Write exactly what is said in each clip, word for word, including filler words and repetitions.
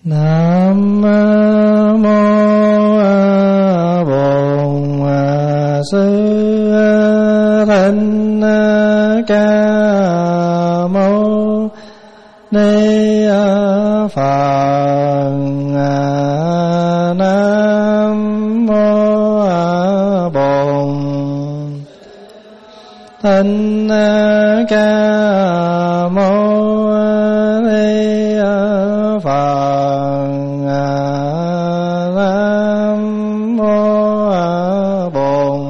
Nam mô Bổn Sư Thích Ca Mâu Ni Phật. Nam mô Bổn Thích Ca Mâu Ni Phật. Nam mô Bổn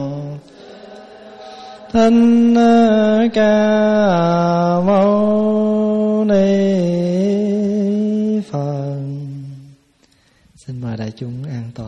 Thích Ca Mâu Ni Phật. Xin mời đại chúng an tọa.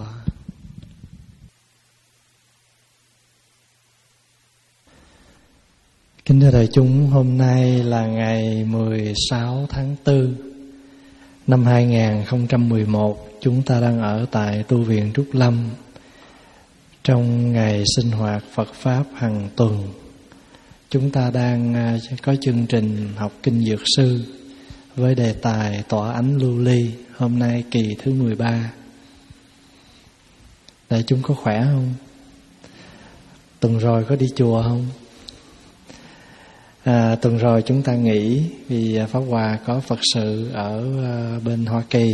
Kính thưa đại chúng, hôm nay là ngày mười sáu tháng tư năm hai nghìn không trăm mười một. Chúng ta đang ở tại tu viện Trúc Lâm trong ngày sinh hoạt Phật Pháp hàng tuần. Chúng ta đang có chương trình học Kinh Dược Sư với đề tài Tỏa Ánh Lưu Ly. Hôm nay kỳ thứ mười ba. Đại chúng có khỏe không? Tuần rồi có đi chùa không? À, tuần rồi chúng ta nghỉ vì Pháp Hòa có Phật sự ở bên Hoa Kỳ.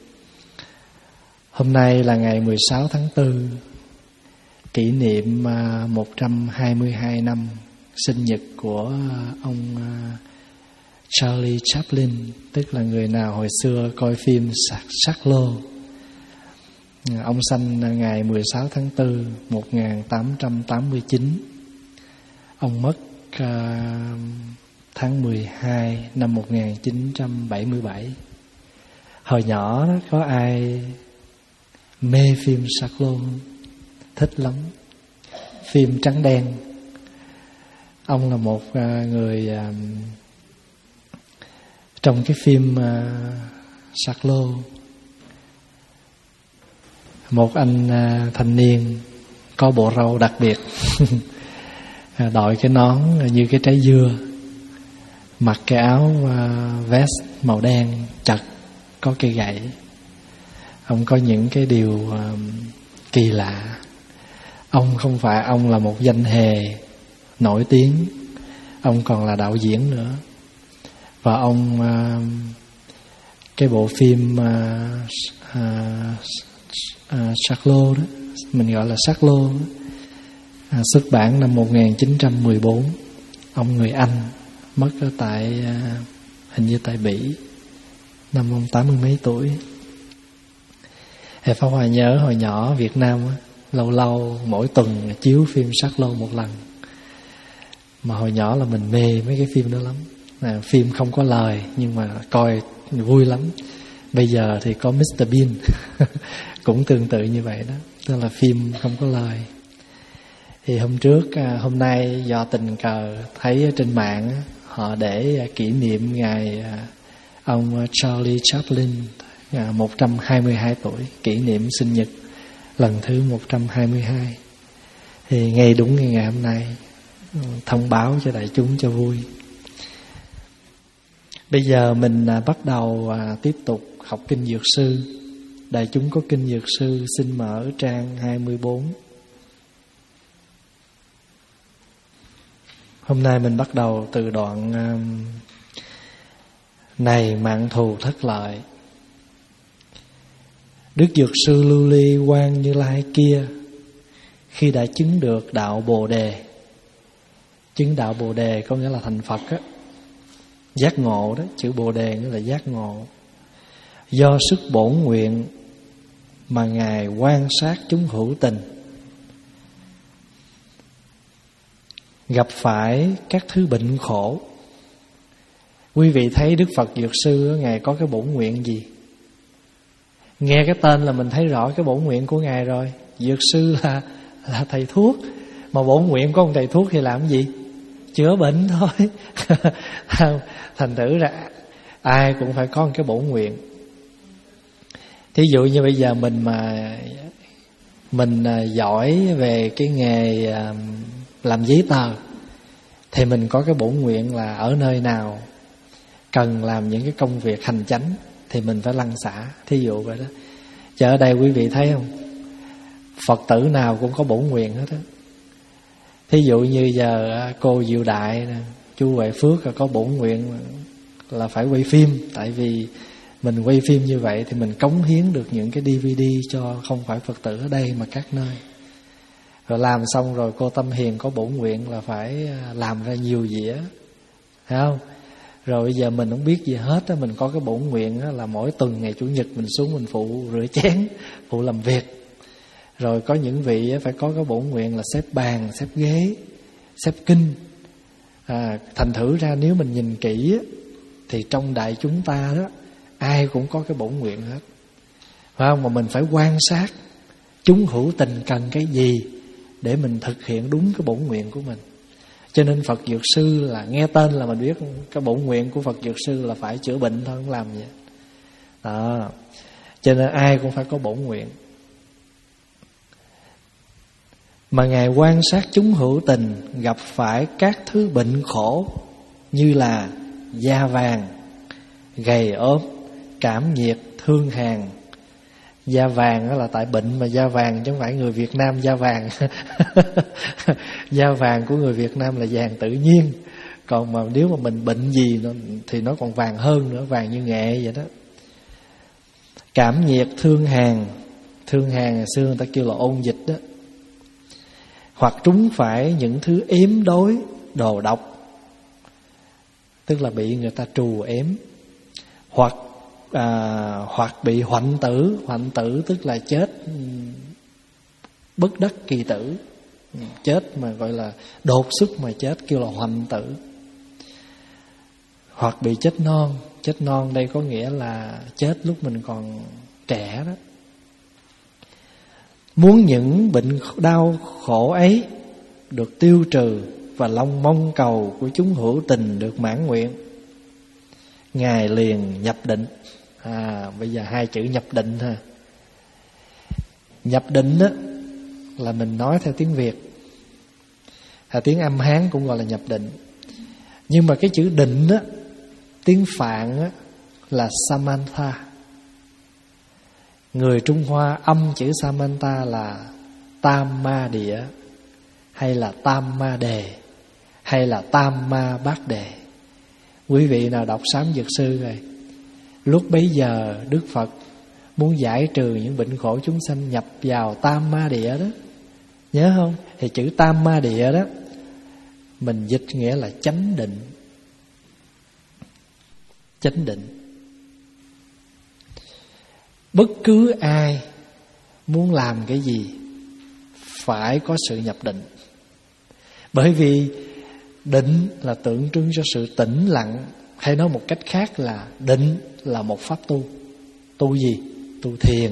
Hôm nay là ngày mười sáu tháng tư, kỷ niệm một trăm hai mươi hai năm sinh nhật của ông Charlie Chaplin, tức là người nào hồi xưa coi phim Sắc Lô. Ông sanh ngày mười sáu tháng tư một nghìn tám trăm tám mươi chín. Ông mất tháng mười hai năm một nghìn chín trăm bảy mươi bảy. Hồi nhỏ đó, có ai mê phim Sắc Lô không? Thích lắm. Phim trắng đen. Ông là một người trong cái phim Sắc Lô, một anh thanh niên có bộ râu đặc biệt, đội cái nón như cái trái dưa, mặc cái áo vest màu đen chật, có cây gậy. Ông có những cái điều kỳ lạ. Ông không phải ông là một danh hề nổi tiếng, ông còn là đạo diễn nữa. Và ông cái bộ phim Sắc Lô đó, mình gọi là Sắc Lô đó, À, xuất bản năm một nghìn chín trăm mười bốn. Ông người Anh, mất ở tại à, hình như tại Bỉ, năm ông tám mươi mấy tuổi. Pháp Hòa nhớ hồi nhỏ Việt Nam á, lâu lâu mỗi tuần chiếu phim Sắc Lô một lần. Mà hồi nhỏ là mình mê mấy cái phim đó lắm. À, phim không có lời nhưng mà coi vui lắm. Bây giờ thì có mít tơ Bean cũng tương tự như vậy đó, tức là phim không có lời. Thì hôm trước, hôm nay do tình cờ thấy trên mạng họ để kỷ niệm ngày ông Charlie Chaplin một trăm hai mươi hai tuổi, kỷ niệm sinh nhật lần thứ một trăm hai mươi hai. Thì ngay đúng ngày, ngày hôm nay thông báo cho đại chúng cho vui. Bây giờ mình bắt đầu tiếp tục học Kinh Dược Sư. Đại chúng có Kinh Dược Sư xin mở trang hai mươi bốn. Hôm nay mình bắt đầu từ đoạn um, này mạng thù thất lợi. Đức Dược Sư Lưu Ly Quang Như Lai kia, khi đã chứng được đạo Bồ Đề. Chứng đạo Bồ Đề có nghĩa là thành Phật á, giác ngộ đó, chữ Bồ Đề nghĩa là giác ngộ. Do sức bổn nguyện mà Ngài quan sát chúng hữu tình, gặp phải các thứ bệnh khổ. Quý vị thấy Đức Phật Dược Sư, Ngài có cái bổn nguyện gì? Nghe cái tên là mình thấy rõ cái bổn nguyện của Ngài rồi. Dược Sư là, là thầy thuốc. Mà bổn nguyện của ông thầy thuốc thì làm gì? Chữa bệnh thôi. Thành thử ra ai cũng phải có một cái bổn nguyện. Thí dụ như bây giờ mình mà Mình giỏi về cái nghề làm giấy tờ, thì mình có cái bổn nguyện là ở nơi nào cần làm những cái công việc hành chánh thì mình phải lăn xả. Thí dụ vậy đó. Chứ ở đây quý vị thấy không, Phật tử nào cũng có bổn nguyện hết á. Thí dụ như giờ cô Diệu Đại nè, chú Huệ Phước có bổn nguyện là phải quay phim. Tại vì mình quay phim như vậy thì mình cống hiến được những cái đê vê đê cho không phải Phật tử ở đây mà các nơi. Rồi làm xong rồi cô Tâm Hiền có bổn nguyện là phải làm ra nhiều dĩa, thấy không? Rồi bây giờ mình không biết gì hết á, mình có cái bổn nguyện á, là mỗi tuần ngày Chủ nhật mình xuống mình phụ rửa chén, phụ làm việc. Rồi có những vị á, phải có cái bổn nguyện là xếp bàn, xếp ghế, xếp kinh. À, thành thử ra nếu mình nhìn kỹ á, thì trong đại chúng ta đó ai cũng có cái bổn nguyện hết, phải không? Mà mình phải quan sát chúng hữu tình cần cái gì để mình thực hiện đúng cái bổn nguyện của mình. Cho nên Phật Dược Sư là nghe tên là mình biết cái bổn nguyện của Phật Dược Sư là phải chữa bệnh thôi, không làm gì đó. Cho nên ai cũng phải có bổn nguyện. Mà Ngài quan sát chúng hữu tình gặp phải các thứ bệnh khổ như là da vàng, gầy ốm, cảm nhiệt, thương hàn. Da vàng đó là tại bệnh mà da vàng, chứ không phải người Việt Nam da vàng. Da vàng của người Việt Nam là vàng tự nhiên. Còn mà nếu mà mình bệnh gì nó, thì nó còn vàng hơn nữa, vàng như nghệ vậy đó. Cảm nhiệt, thương hàn. Thương hàn ngày xưa người ta kêu là ôn dịch đó. Hoặc trúng phải những thứ ếm đối, đồ độc, tức là bị người ta trù ếm. Hoặc à, hoặc bị hoạnh tử. Hoạnh tử tức là chết bất đắc kỳ tử, chết mà gọi là đột xuất mà chết, kêu là hoạnh tử. Hoặc bị chết non. Chết non đây có nghĩa là chết lúc mình còn trẻ đó. Muốn những bệnh đau khổ ấy được tiêu trừ và lòng mong cầu của chúng hữu tình được mãn nguyện, Ngài liền nhập định. À, bây giờ hai chữ nhập định ha. Nhập định đó là mình nói theo tiếng Việt, à, tiếng Âm Hán cũng gọi là nhập định. Nhưng mà cái chữ định đó, tiếng Phạn đó, là Samantha. Người Trung Hoa âm chữ Samantha là Tam Ma Địa, hay là Tam Ma Đề, hay là Tam Ma Bát Đề. Quý vị nào đọc Sám Dược Sư rồi, lúc bấy giờ Đức Phật muốn giải trừ những bệnh khổ chúng sanh nhập vào Tam Ma Địa đó, nhớ không? Thì chữ Tam Ma Địa đó mình dịch nghĩa là chánh định. Chánh định. Bất cứ ai muốn làm cái gì phải có sự nhập định. Bởi vì định là tượng trưng cho sự tĩnh lặng, hay nói một cách khác là định là một pháp tu. Tu gì? Tu thiền.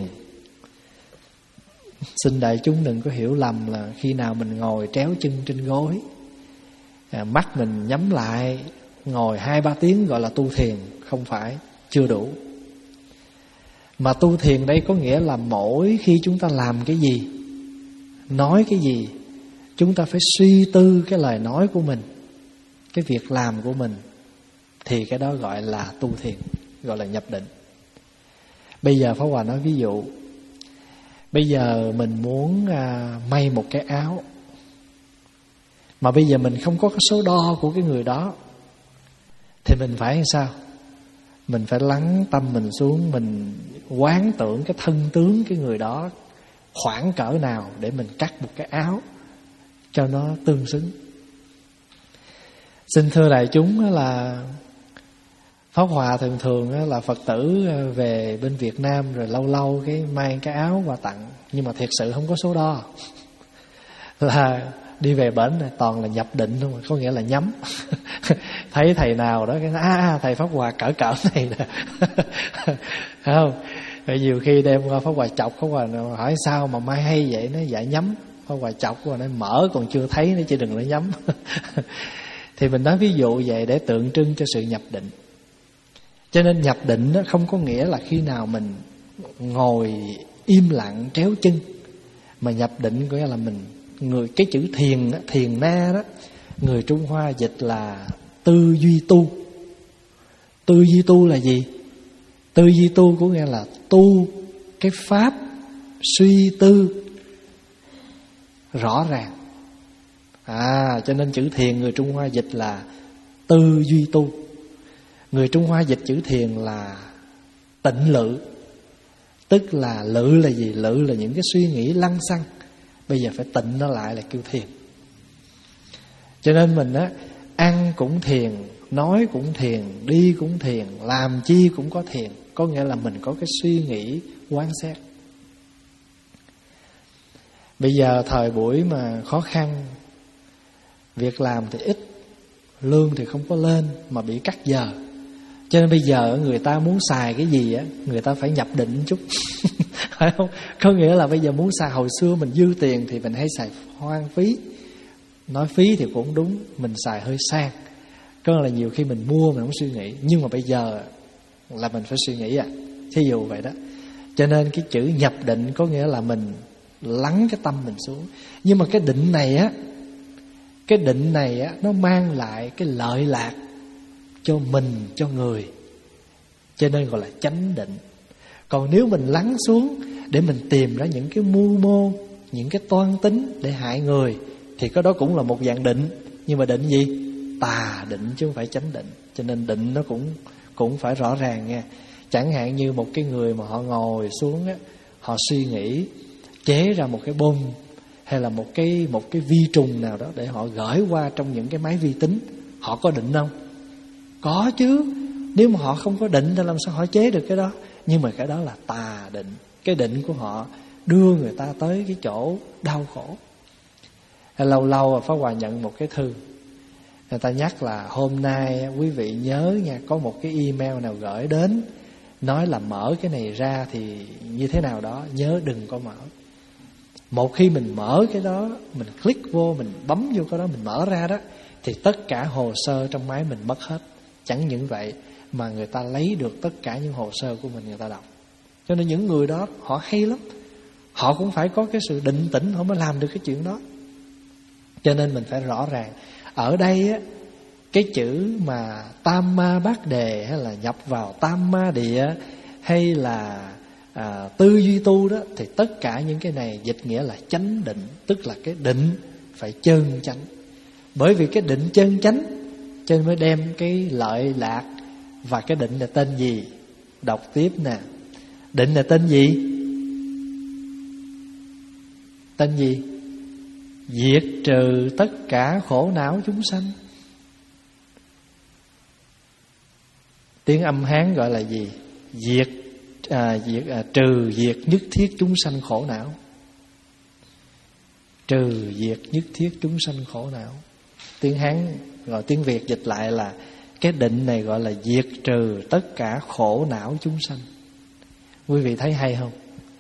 Xin đại chúng đừng có hiểu lầm là khi nào mình ngồi tréo chân trên gối, à, mắt mình nhắm lại, ngồi hai ba tiếng gọi là tu thiền. Không phải, chưa đủ. Mà tu thiền đây có nghĩa là mỗi khi chúng ta làm cái gì, nói cái gì, chúng ta phải suy tư cái lời nói của mình, cái việc làm của mình, thì cái đó gọi là tu thiền, gọi là nhập định. Bây giờ Pháp Hòa nói ví dụ, bây giờ mình muốn à, may một cái áo, mà bây giờ mình không có cái số đo của cái người đó, thì mình phải làm sao? Mình phải lắng tâm mình xuống, mình quán tưởng cái thân tướng cái người đó khoảng cỡ nào để mình cắt một cái áo cho nó tương xứng. Xin thưa đại chúng là Pháp Hòa thường thường là Phật tử về bên Việt Nam rồi lâu lâu cái mang cái áo và tặng, nhưng mà thiệt sự không có số đo. Là đi về bển này toàn là nhập định thôi, có nghĩa là nhắm. Thấy thầy nào đó cái à, thầy Pháp Hòa cỡ cỡ này nè. Không? Rồi nhiều khi đem qua Pháp Hòa chọc, Pháp Hòa hỏi sao mà mai hay vậy, nó dạ nhắm. Pháp Hòa chọc rồi nó mở còn chưa thấy nữa chứ đừng nói nhắm. Thì mình nói ví dụ vậy để tượng trưng cho sự nhập định. Cho nên nhập định đó không có nghĩa là khi nào mình ngồi im lặng tréo chân, mà nhập định có nghĩa là mình người cái chữ thiền đó, thiền na đó, người Trung Hoa dịch là tư duy tu. Tư duy tu là gì? Tư duy tu có nghĩa là tu cái pháp suy tư rõ ràng. À, cho nên chữ thiền người Trung Hoa dịch là tư duy tu. Người Trung Hoa dịch chữ thiền là tịnh lự. Tức là lự là gì? Lự là những cái suy nghĩ lăng xăng, bây giờ phải tịnh nó lại là kêu thiền. Cho nên mình á, ăn cũng thiền, nói cũng thiền, đi cũng thiền, làm chi cũng có thiền. Có nghĩa là mình có cái suy nghĩ quán xét. Bây giờ thời buổi mà khó khăn, việc làm thì ít, lương thì không có lên, mà bị cắt giờ. Cho nên bây giờ người ta muốn xài cái gì á, người ta phải nhập định chút. Phải không? Có nghĩa là bây giờ muốn xài, hồi xưa mình dư tiền thì mình hay xài hoang phí. Nói phí thì cũng đúng, mình xài hơi sang. Có là nhiều khi mình mua mình không suy nghĩ. Nhưng mà bây giờ là mình phải suy nghĩ à. Thí dụ vậy đó. Cho nên cái chữ nhập định có nghĩa là mình lắng cái tâm mình xuống. Nhưng mà cái định này á, cái định này á, nó mang lại cái lợi lạc cho mình, cho người. Cho nên gọi là chánh định. Còn nếu mình lắng xuống để mình tìm ra những cái mưu mô, những cái toan tính để hại người, thì cái đó cũng là một dạng định. Nhưng mà định gì? Tà định chứ không phải chánh định. Cho nên định nó cũng cũng phải rõ ràng nha. Chẳng hạn như một cái người mà họ ngồi xuống á, họ suy nghĩ chế ra một cái bom hay là một cái một cái vi trùng nào đó để họ gửi qua trong những cái máy vi tính, họ có định không? Có chứ. Nếu mà họ không có định thì làm sao họ chế được cái đó? Nhưng mà cái đó là tà định. Cái định của họ đưa người ta tới cái chỗ đau khổ. Lâu lâu Pháp Hòa nhận một cái thư, người ta nhắc là hôm nay quý vị nhớ nha, có một cái email nào gửi đến nói là mở cái này ra thì như thế nào đó, nhớ đừng có mở. Một khi mình mở cái đó, mình click vô, mình bấm vô cái đó, mình mở ra đó, thì tất cả hồ sơ trong máy mình mất hết. Chẳng những vậy mà người ta lấy được tất cả những hồ sơ của mình, người ta đọc. Cho nên những người đó họ hay lắm. Họ cũng phải có cái sự định tĩnh, họ mới làm được cái chuyện đó. Cho nên mình phải rõ ràng. Ở đây á, cái chữ mà tam ma bát đề, hay là nhập vào tam ma địa, hay là à, tư duy tu đó, thì tất cả những cái này dịch nghĩa là chánh định. Tức là cái định phải chân chánh. Bởi vì cái định chân chánh cho nên mới đem cái lợi lạc. Và cái định là tên gì? Đọc tiếp nè. Định là tên gì? Tên gì? Diệt trừ tất cả khổ não chúng sanh. Tiếng âm Hán gọi là gì? Diệt, à, diệt à, trừ diệt nhất thiết chúng sanh khổ não. Trừ diệt nhất thiết chúng sanh khổ não. Tiếng Hán gọi, tiếng Việt dịch lại là cái định này gọi là diệt trừ tất cả khổ não chúng sanh. Quý vị thấy hay không?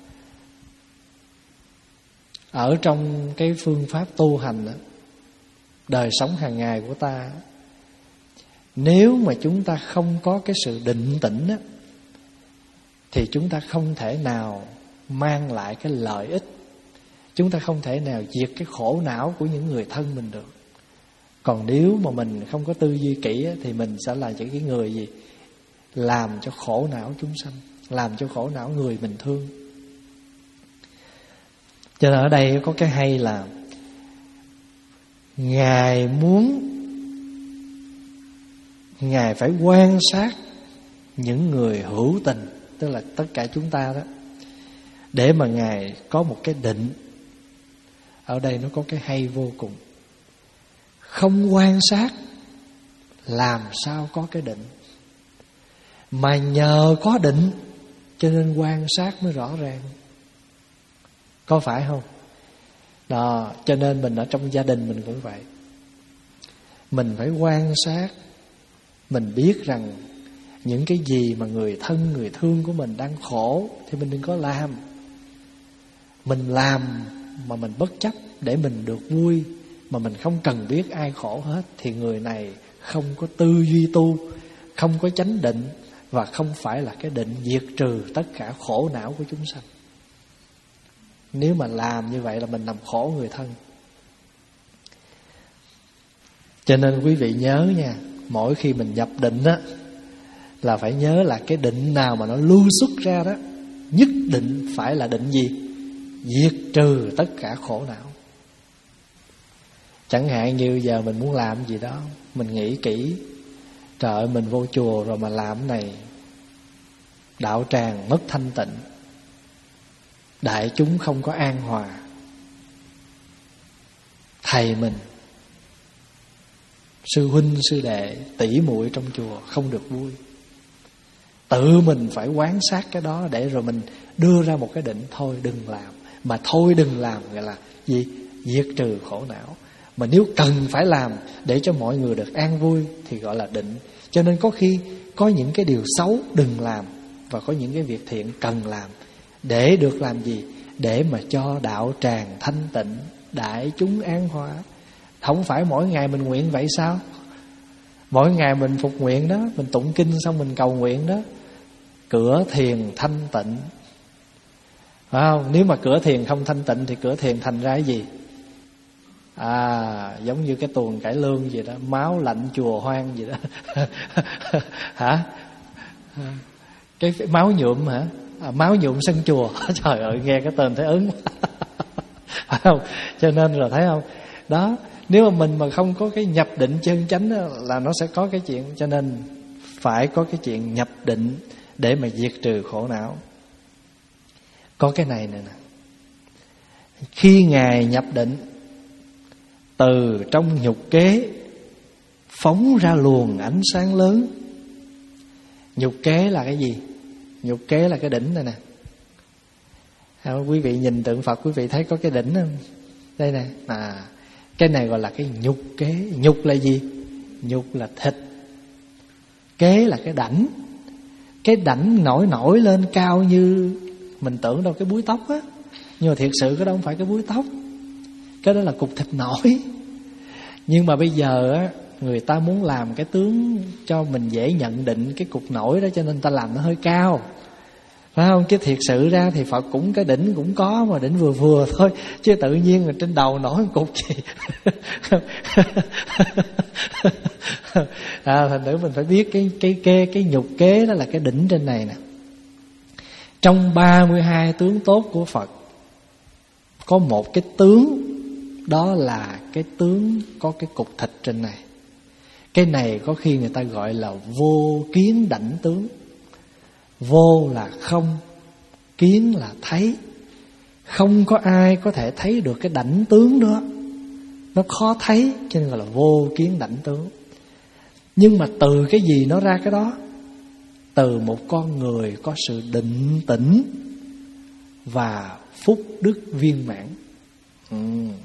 Ở trong cái phương pháp tu hành đó, đời sống hàng ngày của ta, nếu mà chúng ta không có cái sự định tĩnh đó, thì chúng ta không thể nào mang lại cái lợi ích. Chúng ta không thể nào diệt cái khổ não của những người thân mình được. Còn nếu mà mình không có tư duy kỹ á, thì mình sẽ là những cái người gì? Làm cho khổ não chúng sanh, làm cho khổ não người mình thương. Cho nên ở đây có cái hay là Ngài muốn, Ngài phải quan sát những người hữu tình, tức là tất cả chúng ta đó, để mà Ngài có một cái định. Ở đây nó có cái hay vô cùng. Không quan sát làm sao có cái định. Mà nhờ có định cho nên quan sát mới rõ ràng. Có phải không? Đó, cho nên mình ở trong gia đình mình cũng vậy. Mình phải quan sát. Mình biết rằng những cái gì mà người thân, người thương của mình đang khổ thì mình đừng có làm. Mình làm mà mình bất chấp để mình được vui, mà mình không cần biết ai khổ hết, thì người này không có tư duy tu, không có chánh định, và không phải là cái định diệt trừ tất cả khổ não của chúng sanh. Nếu mà làm như vậy là mình làm khổ người thân. Cho nên quý vị nhớ nha, mỗi khi mình nhập định á, là phải nhớ là cái định nào mà nó lưu xuất ra đó, nhất định phải là định gì? Diệt trừ tất cả khổ não. Chẳng hạn như giờ mình muốn làm gì đó, mình nghĩ kỹ, trời ơi mình vô chùa rồi mà làm cái này, đạo tràng mất thanh tịnh, đại chúng không có an hòa, thầy mình, sư huynh sư đệ tỷ muội trong chùa không được vui. Tự mình phải quán sát cái đó để rồi mình đưa ra một cái định thôi đừng làm. Mà thôi đừng làm gọi là gì? Diệt trừ khổ não. Mà nếu cần phải làm để cho mọi người được an vui thì gọi là định. Cho nên có khi có những cái điều xấu đừng làm, và có những cái việc thiện cần làm. Để được làm gì? Để mà cho đạo tràng thanh tịnh, đại chúng an hòa. Không phải mỗi ngày mình nguyện vậy sao? Mỗi ngày mình phục nguyện đó, mình tụng kinh xong mình cầu nguyện đó, cửa thiền thanh tịnh, phải không? Nếu mà cửa thiền không thanh tịnh thì cửa thiền thành ra cái gì? À, giống như cái tuồng cải lương gì đó, máu lạnh chùa hoang gì đó. Hả? Cái máu nhuộm hả? À, máu nhuộm sân chùa. Trời ơi, nghe cái tên thấy ớn. Phải không? Cho nên rồi thấy không? Đó, nếu mà mình mà không có cái nhập định chân chánh đó, là nó sẽ có cái chuyện. Cho nên phải có cái chuyện nhập định để mà diệt trừ khổ não. Có cái này nè nè. Khi Ngài nhập định, từ trong nhục kế phóng ra luồng ánh sáng lớn. Nhục kế là cái gì? Nhục kế là cái đỉnh này nè. À, quý vị nhìn tượng Phật, quý vị thấy có cái đỉnh không? Đây nè. À, cái này gọi là cái nhục kế. Nhục là gì? Nhục là thịt, kế là cái đảnh. Cái đảnh nổi nổi lên cao như mình tưởng đâu cái búi tóc á, nhưng mà thiệt sự cái đó không phải cái búi tóc, cái đó là cục thịt nổi. Nhưng mà bây giờ á, người ta muốn làm cái tướng cho mình dễ nhận định cái cục nổi đó, cho nên ta làm nó hơi cao, phải không? Chứ thiệt sự ra thì Phật cũng cái đỉnh cũng có, mà đỉnh vừa vừa thôi, chứ tự nhiên là trên đầu nổi cục gì. À, thành thử mình phải biết cái cái cái cái nhục kế đó là cái đỉnh trên này nè. Trong ba mươi hai tướng tốt của Phật có một cái tướng, đó là cái tướng có cái cục thịt trên này. Cái này có khi người ta gọi là vô kiến đảnh tướng. Vô là không, kiến là thấy. Không có ai có thể thấy được cái đảnh tướng đó, nó khó thấy, cho nên gọi là vô kiến đảnh tướng. Nhưng mà từ cái gì nó ra cái đó? Từ một con người có sự định tĩnh và phúc đức viên mãn. ừ.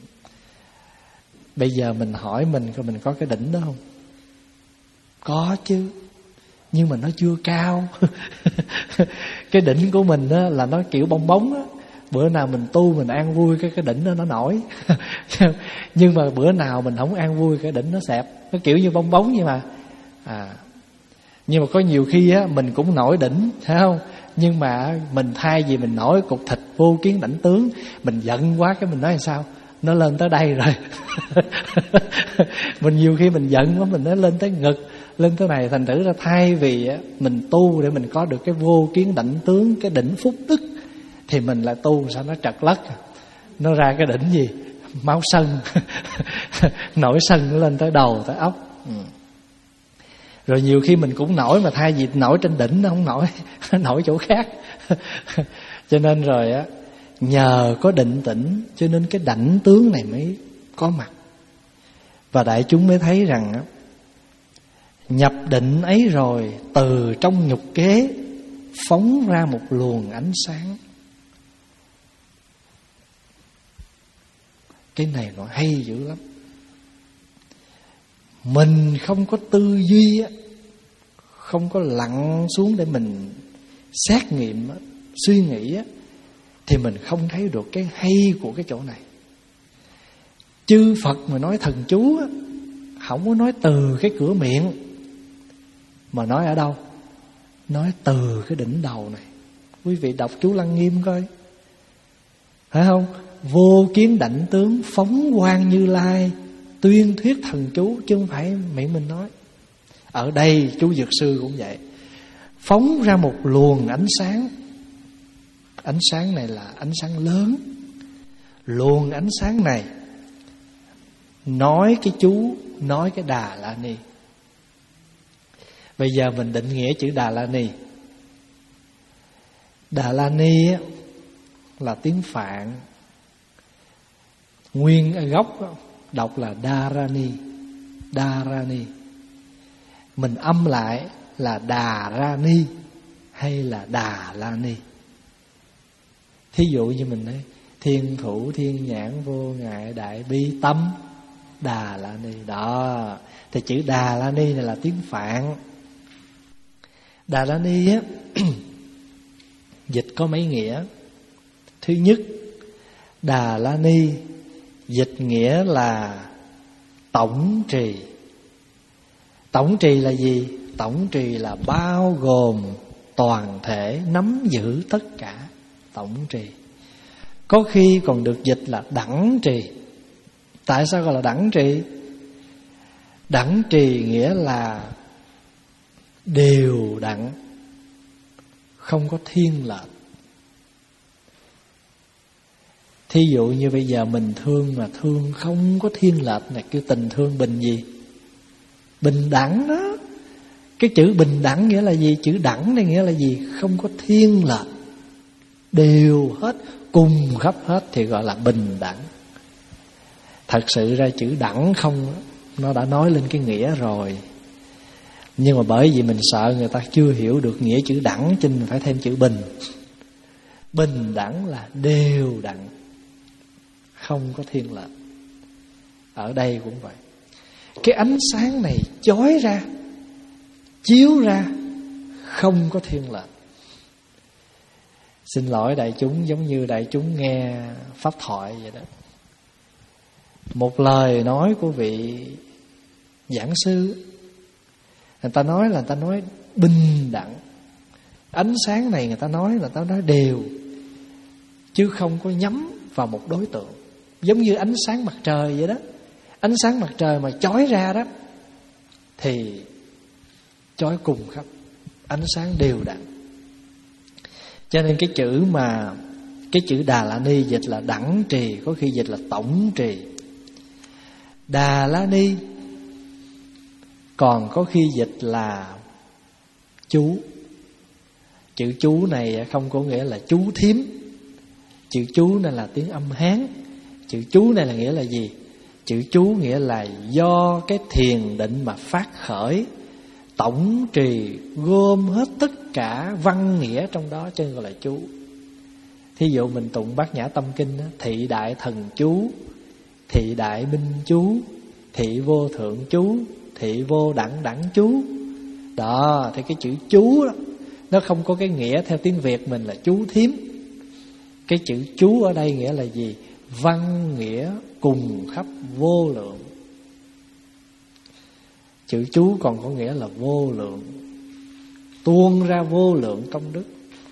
Bây giờ mình hỏi mình coi mình có cái đỉnh đó không? Có chứ, nhưng mà nó chưa cao. Cái đỉnh của mình á, là nó kiểu bong bóng á. Bữa nào mình tu mình an vui cái cái đỉnh đó nó nổi. Nhưng mà bữa nào mình không an vui cái đỉnh nó xẹp. Nó kiểu như bong bóng vậy mà. À, nhưng mà có nhiều khi á, mình cũng nổi đỉnh, thấy không? Nhưng mà mình thay vì mình nổi cục thịt vô kiến đảnh tướng, mình giận quá cái mình nói làm sao? Nó lên tới đây rồi. Mình nhiều khi mình giận quá, mình nói lên tới ngực, lên tới này. Thành thử ra thay vì á, mình tu để mình có được cái vô kiến đảnh tướng, cái đỉnh phúc đức, thì mình lại tu sao nó trật lất. Nó ra cái đỉnh gì? Máu sân. Nổi sân nó lên tới đầu, tới óc. ừ. Rồi nhiều khi mình cũng nổi, mà thay vì nổi trên đỉnh nó không nổi, nó nổi chỗ khác. Cho nên rồi á, nhờ có định tĩnh cho nên cái đảnh tướng này mới có mặt. Và đại chúng mới thấy rằng á, nhập định ấy rồi, từ trong nhục kế phóng ra một luồng ánh sáng. Cái này nó hay dữ lắm. Mình không có tư duy á, không có lặn xuống để mình xét nghiệm á, suy nghĩ á, thì mình không thấy được cái hay của cái chỗ này. Chư Phật mà nói thần chú á, không có nói từ cái cửa miệng, mà nói ở đâu? Nói từ cái đỉnh đầu này. Quý vị đọc chú Lăng Nghiêm coi, phải không? Vô kiến đảnh tướng phóng quang Như Lai, tuyên thuyết thần chú, chứ không phải miệng mình nói. Ở đây chú Dược Sư cũng vậy. phóng ra một luồng ánh sáng. Ánh sáng này là ánh sáng lớn. Luồng ánh sáng này nói cái chú, nói cái Đà La Ni. Bây giờ mình định nghĩa chữ Đà La Ni. Đà La Ni là tiếng Phạn, nguyên gốc đọc là Dharani. Dharani mình âm lại là Đà Ra Ni hay là Đà La Ni. Thí dụ như mình nói thiên thủ thiên nhãn vô ngại đại bi tâm Đà La Ni. Đó, thì chữ Đà La Ni này là tiếng Phạn. Đà La Ni á dịch có mấy nghĩa. Thứ nhất, Đà La Ni dịch nghĩa là tổng trì. Tổng trì là gì? Tổng trì là bao gồm toàn thể, nắm giữ tất cả. Tổng trì. Có khi còn được dịch là đẳng trì. Tại sao gọi là đẳng trì? Đẳng trì nghĩa là đều đặn, không có thiên lệch. Thí dụ như bây giờ mình thương mà thương không có thiên lệch này, kêu tình thương bình gì? Bình đẳng đó. Cái chữ bình đẳng nghĩa là gì? Chữ đẳng này nghĩa là gì? Không có thiên lệch, đều hết, cùng khắp hết thì gọi là bình đẳng. Thật sự ra chữ đẳng không, nó đã nói lên cái nghĩa rồi. Nhưng mà bởi vì mình sợ người ta chưa hiểu được nghĩa chữ đẳng, cho nên phải thêm chữ bình. Bình đẳng là đều đặn, không có thiên lệch. Ở đây cũng vậy. Cái ánh sáng này chói ra, chiếu ra, không có thiên lệch. Xin lỗi đại chúng, giống như đại chúng nghe pháp thoại vậy đó. Một lời nói của vị giảng sư, người ta nói là người ta nói bình đẳng. Ánh sáng này người ta nói là người ta nói đều, chứ không có nhắm vào một đối tượng. Giống như ánh sáng mặt trời vậy đó. Ánh sáng mặt trời mà chói ra đó thì chói cùng khắp, ánh sáng đều đặn. Cho nên cái chữ mà cái chữ Đà La Ni dịch là đẳng trì, có khi dịch là tổng trì. Đà La Ni còn có khi dịch là chú. Chữ chú này không có nghĩa là chú thím. Chữ chú này là tiếng âm Hán. Chữ chú này là nghĩa là gì? Chữ chú nghĩa là do cái thiền định mà phát khởi, tổng trì gom hết tất cả văn nghĩa trong đó, cho nên gọi là chú. Thí dụ mình tụng Bát Nhã Tâm Kinh đó, thị đại thần chú, thị đại minh chú, thị vô thượng chú, thị vô đẳng đẳng chú. Đó, thì cái chữ chú đó, nó không có cái nghĩa theo tiếng Việt mình là chú thím. Cái chữ chú ở đây nghĩa là gì? Văn nghĩa cùng khắp vô lượng. Chữ chú còn có nghĩa là vô lượng, tuôn ra vô lượng công đức.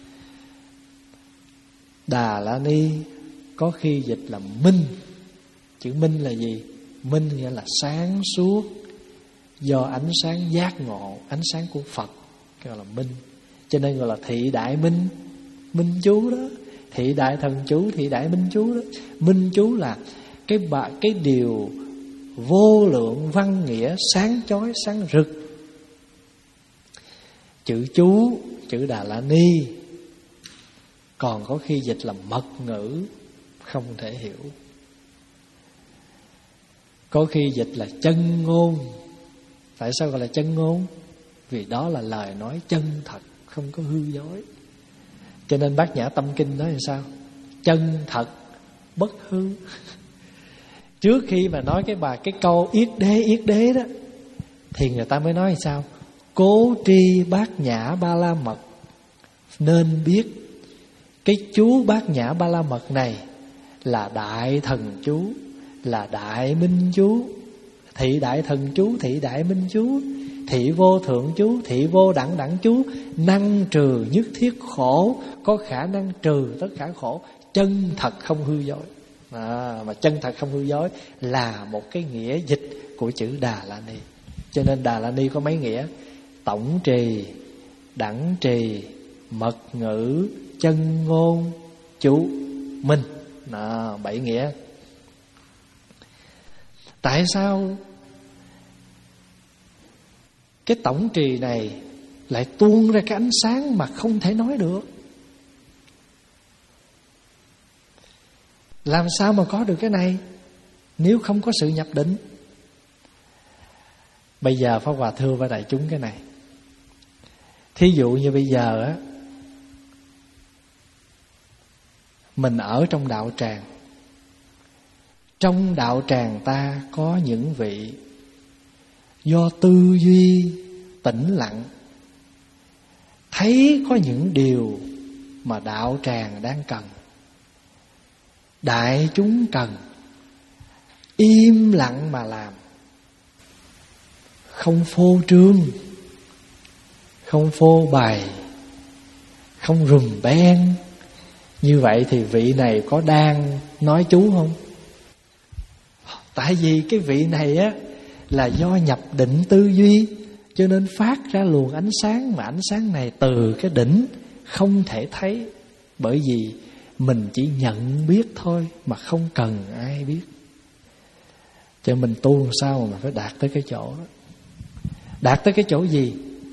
Đà La Ni có khi dịch là minh. Chữ minh là gì? Minh nghĩa là sáng suốt, do ánh sáng giác ngộ, ánh sáng của Phật, gọi là minh. Cho nên gọi là thị đại minh, minh chú đó. Thị đại thần chú, thị đại minh chú đó. Minh chú là cái bà, cái điều vô lượng văn nghĩa sáng chói sáng rực. Chữ chú, chữ Đà La Ni còn có khi dịch là mật ngữ, không thể hiểu. Có khi dịch là chân ngôn. Tại sao gọi là chân ngôn? Vì đó là lời nói chân thật, không có hư dối. Cho nên Bát Nhã Tâm Kinh nói là sao? Chân thật bất hư. Trước khi mà nói cái bài cái câu yết đế yết đế đó, thì người ta mới nói là sao? Cố tri Bát Nhã Ba La Mật. Nên biết cái chú Bát Nhã Ba La Mật này là đại thần chú, là đại minh chú, thị đại thần chú, thị đại minh chú, thị vô thượng chú, thị vô đẳng đẳng chú, năng trừ nhất thiết khổ, có khả năng trừ tất cả khổ, chân thật không hư dối. À, mà chân thật không hư dối là một cái nghĩa dịch của chữ Đà La Ni. Cho nên Đà La Ni có mấy nghĩa? Tổng trì, đẳng trì, mật ngữ, chân ngôn, chú minh. Đó, bảy nghĩa. Tại sao cái tổng trì này lại tuôn ra cái ánh sáng mà không thể nói được? Làm sao mà có được cái này nếu không có sự nhập định? Bây giờ Pháp Hòa thưa với đại chúng cái này. Thí dụ như bây giờ á, mình ở trong đạo tràng. Trong đạo tràng ta có những vị do tư duy tĩnh lặng, thấy có những điều mà đạo tràng đang cần. Đại chúng cần im lặng mà làm, không phô trương, không phô bày, không rùm beng. Như vậy thì vị này có đang nói chú không? Tại vì cái vị này á là do nhập định tư duy, cho nên phát ra luồng ánh sáng, mà ánh sáng này từ cái đỉnh không thể thấy, bởi vì mình chỉ nhận biết thôi mà không cần ai biết. Cho mình tu làm sao mà mình phải đạt tới cái chỗ đó. Đạt tới cái chỗ gì?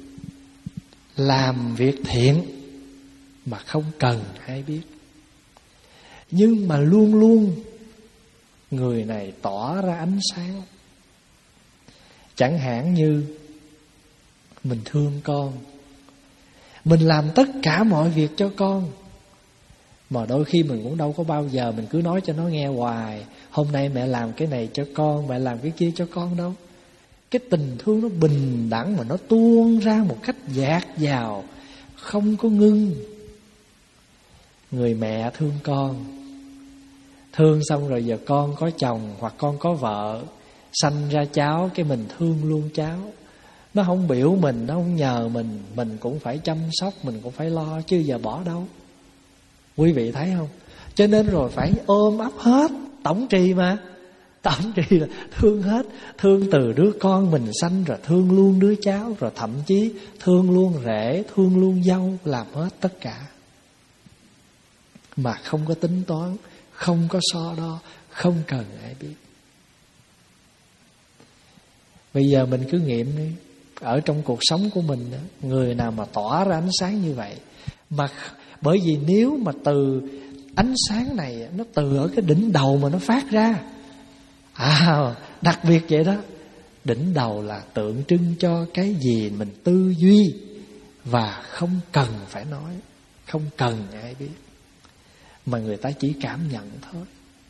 Làm việc thiện mà không cần ai biết, nhưng mà luôn luôn người này tỏ ra ánh sáng. Chẳng hạn như mình thương con, mình làm tất cả mọi việc cho con, mà đôi khi mình cũng đâu có bao giờ mình cứ nói cho nó nghe hoài, hôm nay mẹ làm cái này cho con, mẹ làm cái kia cho con đâu. Cái tình thương nó bình đẳng mà nó tuôn ra một cách dạt dào, không có ngưng. Người mẹ thương con, thương xong rồi giờ con có chồng hoặc con có vợ, sanh ra cháu, cái mình thương luôn cháu. Nó không biểu mình, nó không nhờ mình, mình cũng phải chăm sóc, mình cũng phải lo, chứ giờ bỏ đâu. Quý vị thấy không? Cho nên rồi phải ôm ấp hết. Tổng trì mà. Tổng trì là thương hết. Thương từ đứa con mình sanh, rồi thương luôn đứa cháu, rồi thậm chí thương luôn rể, thương luôn dâu, làm hết tất cả. Mà không có tính toán, không có so đo, không cần ai biết. Bây giờ mình cứ nghiệm đi, ở trong cuộc sống của mình đó, người nào mà tỏa ra ánh sáng như vậy. Mà bởi vì nếu mà từ ánh sáng này, nó từ ở cái đỉnh đầu mà nó phát ra. À, đặc biệt vậy đó. Đỉnh đầu là tượng trưng cho cái gì mình tư duy và không cần phải nói, không cần ai biết, mà người ta chỉ cảm nhận thôi.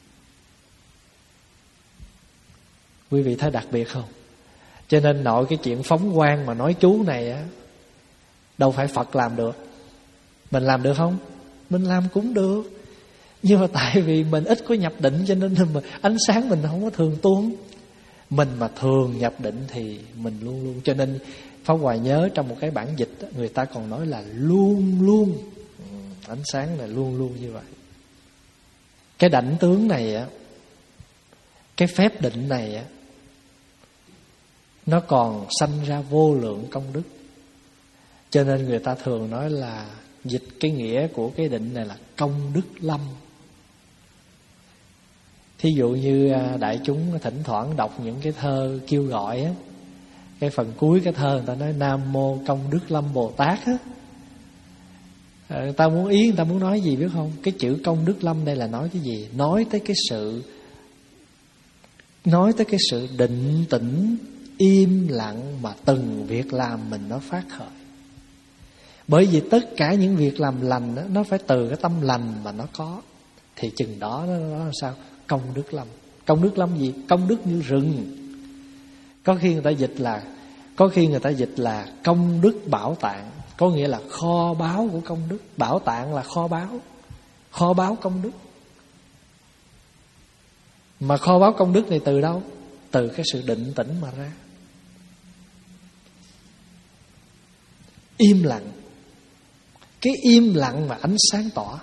Quý vị thấy đặc biệt không? Cho nên nội cái chuyện phóng quang mà nói chú này á, đâu phải Phật làm được. Mình làm được không? Mình làm cũng được, nhưng mà tại vì mình ít có nhập định, cho nên mà ánh sáng mình không có thường tuôn. Mình mà thường nhập định thì mình luôn luôn. Cho nên Pháp Hòa nhớ trong một cái bản dịch, người ta còn nói là luôn luôn. Ánh sáng là luôn luôn như vậy. Cái đảnh tướng này á, cái phép định này á, nó còn sanh ra vô lượng công đức. Cho nên người ta thường nói là dịch cái nghĩa của cái định này là công đức lâm. Thí dụ như đại chúng thỉnh thoảng đọc những cái thơ kêu gọi á, cái phần cuối cái thơ người ta nói Nam Mô Công Đức Lâm Bồ Tát á, người ta muốn ý, người ta muốn nói gì biết không? Cái chữ công đức lâm đây là nói cái gì? Nói tới cái sự Nói tới cái sự định tĩnh, im lặng mà từng việc làm mình nó phát khởi. Bởi vì tất cả những việc làm lành đó, nó phải từ cái tâm lành mà nó có. Thì chừng đó nó, nó là sao? Công đức lâm. Công đức lâm gì? Công đức như rừng. Có khi người ta dịch là Có khi người ta dịch là công đức bảo tạng, có nghĩa là kho báu của công đức. Bảo tạng là kho báu, kho báu công đức. Mà kho báu công đức này từ đâu? Từ cái sự định tĩnh mà ra. Im lặng. Cái im lặng mà ánh sáng tỏ.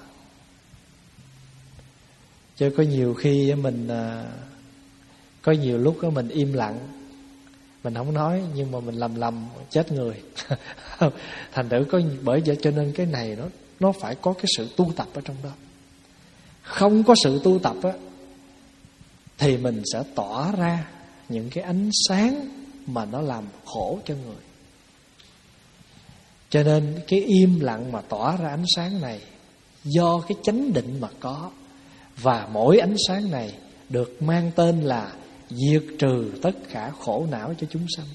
Chứ có nhiều khi mình Có nhiều lúc đó mình im lặng, Mình không nói nhưng mà mình lầm lầm chết người. Thành thử có, bởi vậy cho nên cái này nó nó phải có cái sự tu tập ở trong đó. Không có sự tu tập á, thì mình sẽ tỏa ra những cái ánh sáng mà nó làm khổ cho người. Cho nên cái im lặng mà tỏa ra ánh sáng này do cái chánh định mà có. Và mỗi ánh sáng này được mang tên là diệt trừ tất cả khổ não cho chúng sanh.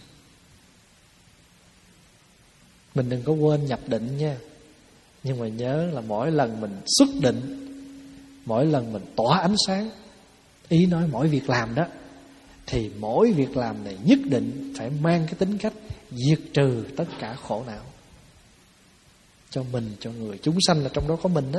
Mình đừng có quên nhập định nha. Nhưng mà nhớ là mỗi lần mình xuất định, mỗi lần mình tỏa ánh sáng, ý nói mỗi việc làm đó, thì mỗi việc làm này nhất định phải mang cái tính cách diệt trừ tất cả khổ não cho mình, cho người. Chúng sanh là trong đó có mình đó.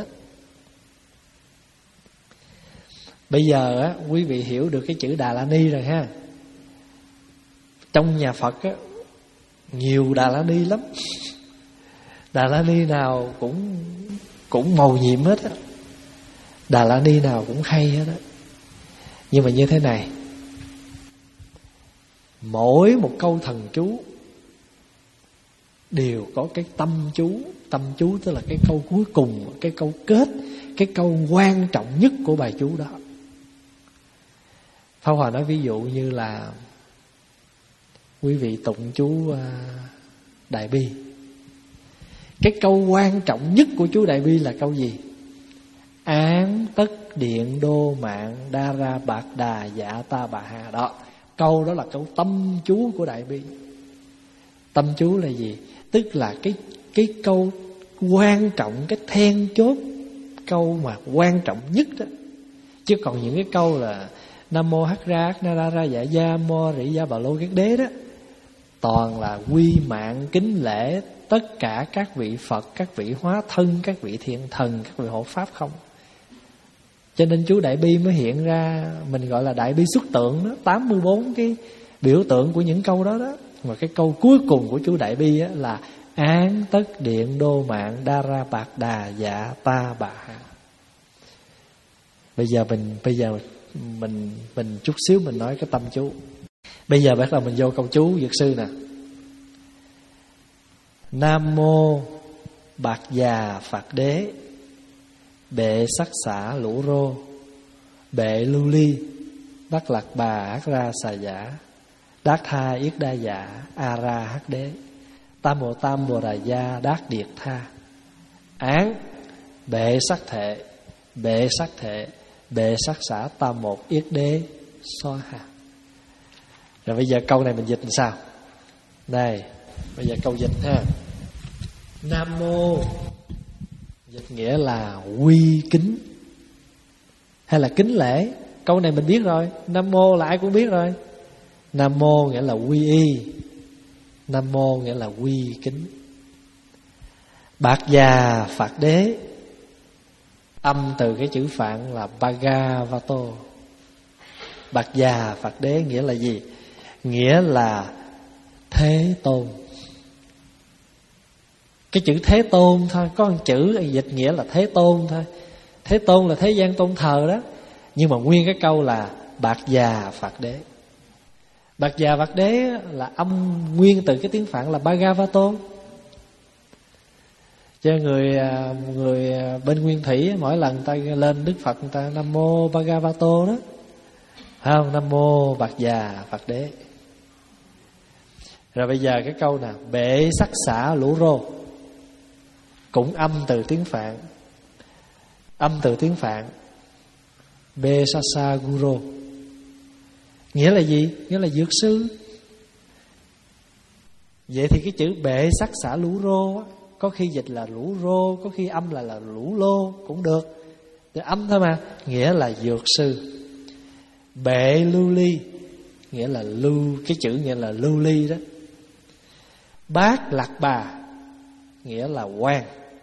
Bây giờ á, quý vị hiểu được cái chữ Đà La Ni rồi ha. Trong nhà Phật á, nhiều Đà La Ni lắm. Đà La Ni nào cũng cũng màu nhiệm hết á. Đà La Ni nào cũng hay hết á. Nhưng mà như thế này, mỗi một câu thần chú đều có cái tâm chú. Tâm chú tức là cái câu cuối cùng, cái câu kết, cái câu quan trọng nhất của bài chú đó. Pháp Hòa nói ví dụ như là quý vị tụng chú Đại Bi. Cái câu quan trọng nhất của chú Đại Bi là câu gì? Án tất điện đô mạng đa ra bạc đà dạ ta bà hà. Đó, câu đó là câu tâm chú của Đại Bi. Tâm chú là gì? Tức là cái cái câu quan trọng, cái then chốt, câu mà quan trọng nhất đó. Chứ còn những cái câu là Nam mô Hắc Ra Hắc Na Ra Ra Dạ Gia Mô Rỉ Gia Bà Lô Kết Đế đó, toàn là quy mạng kính lễ tất cả các vị Phật, các vị hóa thân, các vị thiện thần, các vị hộ pháp không. Cho nên chú Đại Bi mới hiện ra, mình gọi là Đại Bi xuất tượng đó, tám mươi bốn cái biểu tượng của những câu đó đó. Mà cái câu cuối cùng của chú Đại Bi á, là án tất điện đô mạng đa ra bạc đà dạ ta bà hà. Bây giờ mình bây giờ mình mình chút xíu mình nói cái tâm chú. Bây giờ bắt đầu mình vô câu chú Dược Sư nè. Nam mô Bạc Già Phật Đế, bệ sắc xả lũ rô, bệ lưu ly, đắc lạc bà hắc ra xà giả, đát tha yết đa giả, a ra hắc đế, tam mô tam bồ đà gia đát điệt tha. Án bệ sắc thệ, bệ sắc thệ, bệ sắc xả tam một yết đế so hà. Rồi bây giờ câu này mình dịch làm sao? Đây, bây giờ câu dịch ha. Nam mô dịch nghĩa là quy kính hay là kính lễ. Câu này mình biết rồi. Nam mô là ai cũng biết rồi. Nam mô nghĩa là quy y, Nam mô nghĩa là quy kính. Bạc Già Phật Đế, âm từ cái chữ Phạn là Bhagavato. Bạc Già Phật Đế nghĩa là gì? Nghĩa là Thế Tôn. Cái chữ Thế Tôn thôi, có một chữ dịch nghĩa là Thế Tôn thôi. Thế Tôn là thế gian tôn thờ đó. Nhưng mà nguyên cái câu là Bạc Già Phật Đế. Bạc Già Phật Đế là âm nguyên từ cái tiếng Phạn là Bhagavato. Cho người người bên Nguyên Thủy mỗi lần ta lên Đức Phật người ta Nam mô Bhagavato đó, không? Nam mô Bạc Già Phật Đế. Rồi bây giờ cái câu nào bệ sắc xả lũ rô, cũng âm từ tiếng Phạn, âm từ tiếng Phạn bê sa sa guru, nghĩa là gì? Nghĩa là dược sư. Vậy thì cái chữ bệ sắc xả lũ rô á, có khi dịch là lũ rô, có khi âm là là lũ lô cũng được, để âm thôi mà, nghĩa là dược sư. Bệ lưu ly nghĩa là lưu, cái chữ nghĩa là lưu ly đó. Bát lạc bà nghĩa là quan.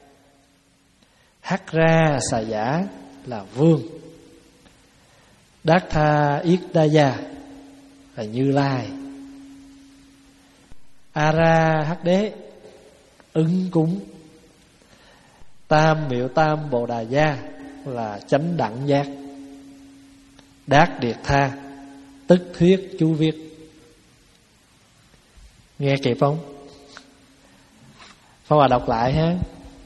Hắc ra xà giả là vương. Đát tha yết đa gia là Như Lai. A ra hắc đế ứng cúng. Tam miệu tam bồ đà gia là chánh đẳng giác. Đát điệt tha tức thuyết chú viết. Nghe kịp không? Pháp Hòa đọc lại ha.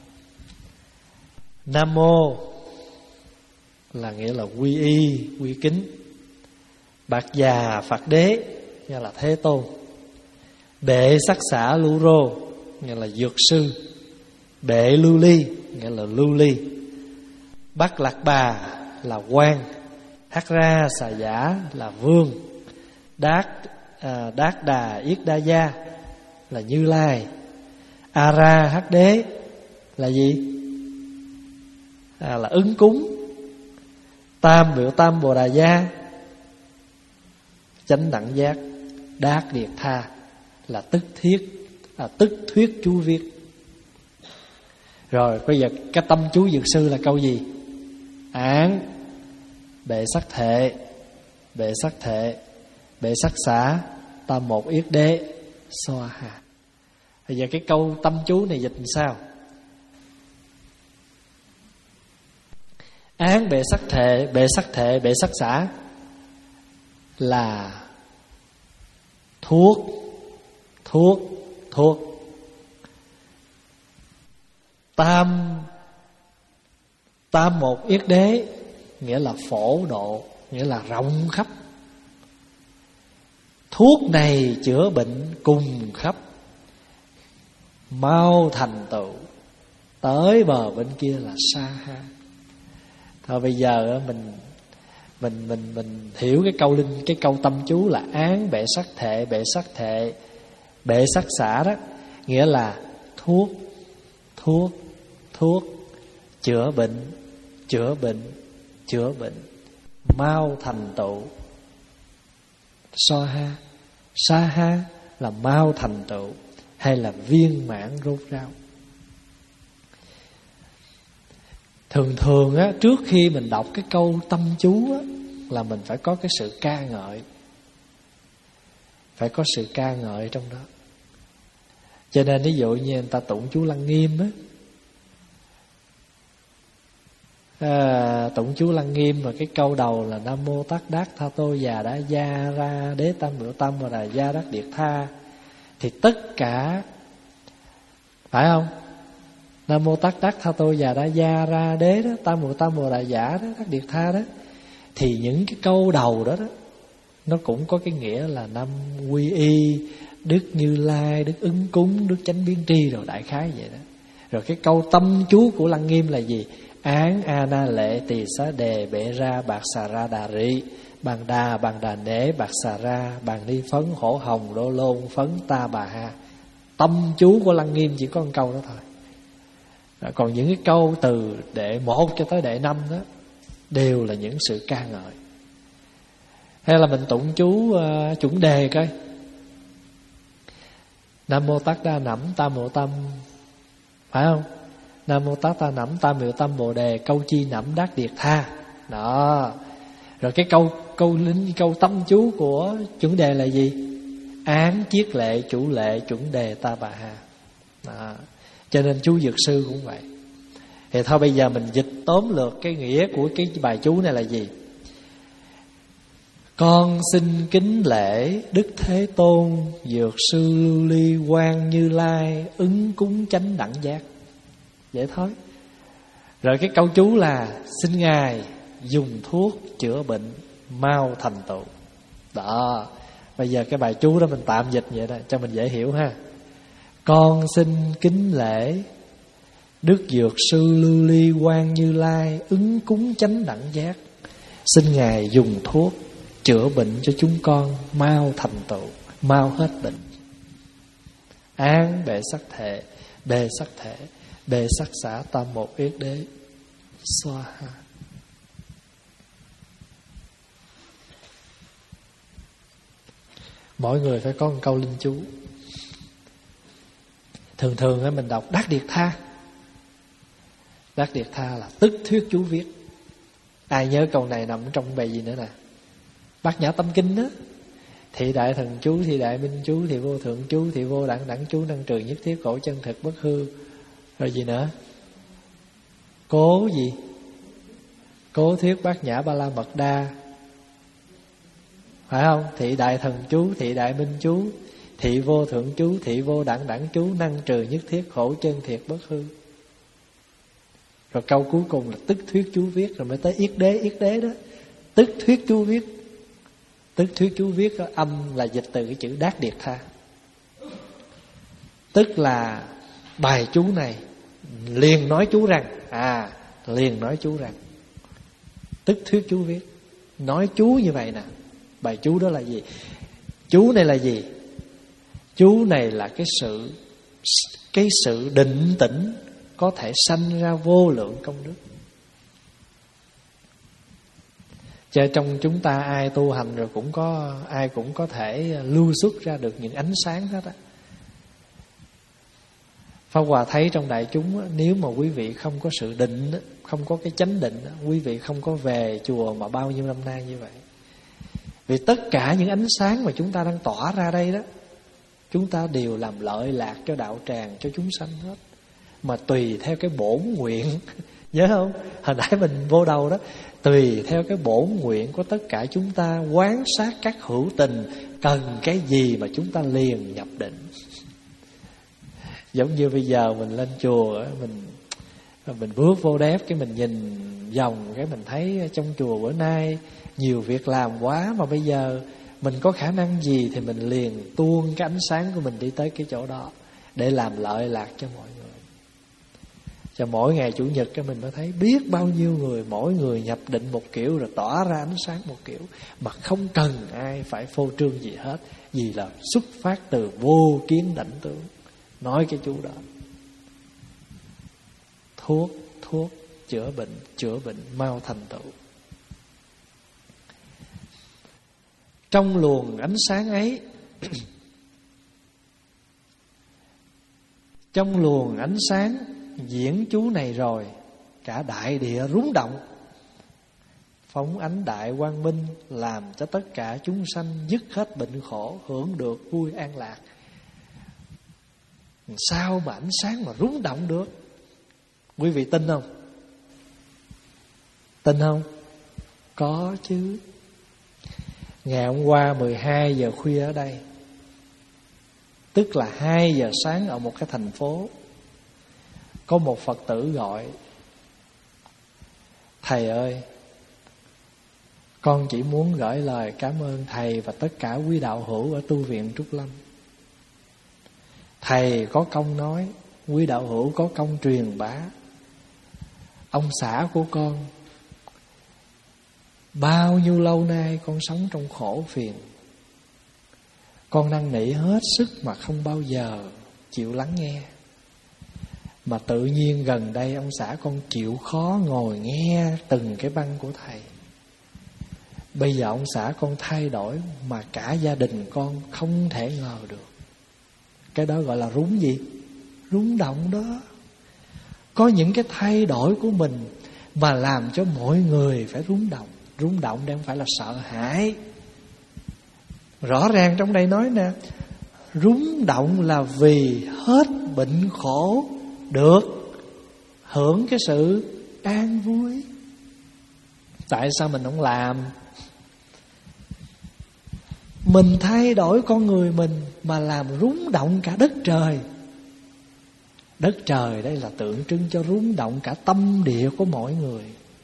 Nam mô là nghĩa là quy y, quy kính. Bạc già Phật đế nghĩa là Thế Tôn. Bệ sắc xả lưu rô nghĩa là dược sư. Bệ lưu ly nghĩa là lưu ly. Bắc lạc bà là quan. Hắc ra xà giả là vương. Đát à, Đát đà yết đa gia là Như Lai. A ra hắc đế là gì? À, là ứng cúng. Tam biểu tam bồ đà gia chánh đẳng giác. Đát điệt tha là tức thiết, à, tức thuyết chú viết. Rồi bây giờ cái tâm chú dược sư là câu gì? Án bệ sắc thệ, bệ sắc thệ, bệ sắc xả, tam một yết đế, xoa hà. Bây giờ cái câu tâm chú này dịch làm sao? Án bệ sắc thệ, bệ sắc thệ, bệ sắc xả là thuốc, thuốc, thuốc. Tam Tam một yết đế nghĩa là phổ độ, nghĩa là rộng khắp. Thuốc này chữa bệnh cùng khắp, mau thành tựu tới bờ bên kia là sa ha. Thôi bây giờ mình mình mình mình hiểu cái câu linh, cái câu tâm chú là án bệ sắc thệ, bệ sắc thệ, bệ sắc xả đó, nghĩa là thuốc, thuốc, thuốc chữa bệnh, chữa bệnh, chữa bệnh, mau thành tựu. So ha, sa ha là mau thành tựu hay là viên mãn rốt ráo. Thường thường á, trước khi mình đọc cái câu tâm chú á, là mình phải có cái sự ca ngợi, phải có sự ca ngợi trong đó. Cho nên ví dụ như người ta tụng chú Lăng Nghiêm á, à, tụng chú Lăng Nghiêm và cái câu đầu là Nam mô Tát Đát Tha Tô Già Đá Gia Ra Đế Tam Biểu Tâm và Đà Gia Đắc Điệt Tha, thì tất cả, phải không? Nam mô Tát Đát Tha Tô Già Đá Gia Ra Đế đó, Tam Biểu Tâm và Đà Giả đó, Đắc Điệt Tha đó, thì những cái câu đầu đó đó nó cũng có cái nghĩa là năm quy y, Đức Như Lai, Đức Ứng Cúng, Đức Chánh Biến Tri, rồi đại khái vậy đó. Rồi cái câu tâm chú của Lăng Nghiêm là gì? Án a na lệ tỳ xá đề bệ ra bạc xà ra đà rị, bằng đà bằng đà nể bạc xà ra, bằng ly phấn hổ hồng đô lôn phấn ta bà ha. Tâm chú của Lăng Nghiêm chỉ có một câu đó thôi. Rồi còn những cái câu từ đệ một cho tới đệ năm đó đều là những sự ca ngợi. Hay là mình tụng chú uh, chuẩn đề coi. Nam mô Tát Đa Nẵm Tam Mộ Tâm, phải không? Nam mô Tát Đa Nẵm Tam Miệu Tâm Bồ Đề, câu chi nẫm đát điệt tha. Đó. Rồi cái câu câu linh câu tâm chú của chuẩn đề là gì? Án chiết lệ chủ lệ chuẩn đề ta bà ha. Đó. Cho nên chú dược sư cũng vậy. Thì thôi bây giờ mình dịch tóm lược cái nghĩa của cái bài chú này là gì? Con xin kính lễ Đức Thế Tôn, Dược sư Lưu Ly Quang Như Lai, ứng cúng chánh đẳng giác. Vậy thôi. Rồi cái câu chú là xin Ngài dùng thuốc chữa bệnh mau thành tựu. Đó. Bây giờ cái bài chú đó mình tạm dịch vậy đó cho mình dễ hiểu ha. Con xin kính lễ Đức Dược sư Lưu Ly Quang Như Lai, ứng cúng chánh đẳng giác. Xin Ngài dùng thuốc chữa bệnh cho chúng con mau thành tựu, mau hết bệnh. Án bệ sắc thệ, bệ sắc thệ, bệ sắc xả tam một yết đế, xoa ha. Mỗi người phải có một câu linh chú. Thường thường á mình đọc Đắc Điệt Tha. Đắc Điệt Tha là tức thuyết chú viết. Ai nhớ câu này nằm trong bài gì nữa nè? Bát Nhã Tâm Kinh đó. Thị đại thần chú, thị đại minh chú, thị vô thượng chú, thị vô đẳng đẳng chú, năng trường nhất thiết, cổ chân thực bất hư. Rồi gì nữa? Cố gì? Cố thuyết Bát Nhã Ba La Mật Đa, phải không? Thị đại thần chú, thị đại minh chú, Thị vô thượng chú, thị vô đẳng đẳng chú, năng trừ nhất thiết, khổ chân thiệt bất hư. Rồi câu cuối cùng là tức thuyết chú viết, rồi mới tới yết đế. Yết đế đó, tức thuyết chú viết. Tức thuyết chú viết đó, âm là dịch từ cái chữ đát điệt tha. Tức là bài chú này liền nói chú rằng, à liền nói chú rằng, tức thuyết chú viết, nói chú như vậy nè. Bài chú đó là gì? Chú này là gì? Chú này là cái sự cái sự định tĩnh có thể sanh ra vô lượng công đức. Chứ trong chúng ta ai tu hành rồi cũng có, ai cũng có thể lưu xuất ra được những ánh sáng hết á. Pháp Hòa thấy trong đại chúng á, nếu mà quý vị không có sự định, không có cái chánh định, quý vị không có về chùa mà bao nhiêu năm nay như vậy. Vì tất cả những ánh sáng mà chúng ta đang tỏa ra đây đó, chúng ta đều làm lợi lạc cho đạo tràng, cho chúng sanh hết. Mà tùy theo cái bổn nguyện, nhớ không? Hồi nãy mình vô đầu đó, tùy theo cái bổn nguyện của tất cả chúng ta, quán sát các hữu tình cần cái gì mà chúng ta liền nhập định. Giống như bây giờ mình lên chùa, mình mình bước vô đép, cái mình nhìn vòng, cái mình thấy trong chùa bữa nay nhiều việc làm quá, mà bây giờ mình có khả năng gì thì mình liền tuôn cái ánh sáng của mình đi tới cái chỗ đó để làm lợi lạc cho mọi người. Cho mỗi ngày Chủ nhật cái mình mới thấy biết bao nhiêu người, mỗi người nhập định một kiểu rồi tỏa ra ánh sáng một kiểu, mà không cần ai phải phô trương gì hết, vì là xuất phát từ vô kiến đảnh tướng. Nói cái chú đó, thuốc, thuốc, chữa bệnh, chữa bệnh, mau thành tựu. Trong luồng ánh sáng ấy, trong luồng ánh sáng diễn chú này rồi, cả đại địa rúng động, phóng ánh đại quang minh, làm cho tất cả chúng sanh dứt hết bệnh khổ, hưởng được vui an lạc. Sao mà ánh sáng mà rúng động được? Quý vị tin không? Tin không? Có chứ. Ngày hôm qua mười hai giờ khuya ở đây, tức là hai giờ sáng ở một cái thành phố, có một Phật tử gọi: thầy ơi, con chỉ muốn gửi lời cảm ơn thầy và tất cả quý đạo hữu ở tu viện Trúc Lâm. Thầy có công nói, quý đạo hữu có công truyền bá. Ông xã của con, bao nhiêu lâu nay con sống trong khổ phiền, con năn nỉ hết sức mà không bao giờ chịu lắng nghe. Mà tự nhiên gần đây ông xã con chịu khó ngồi nghe từng cái băng của thầy. Bây giờ ông xã con thay đổi mà cả gia đình con không thể ngờ được. Cái đó gọi là rúng gì? Rúng động đó. Có những cái thay đổi của mình mà làm cho mọi người phải rúng động. Rúng động đây không phải là sợ hãi. Rõ ràng trong đây nói nè, rúng động là vì hết bệnh khổ, được hưởng cái sự an vui. Tại sao mình không làm? Mình thay đổi con người mình mà làm rúng động cả đất trời. Đất trời đây là tượng trưng cho rúng động cả tâm địa của mọi người.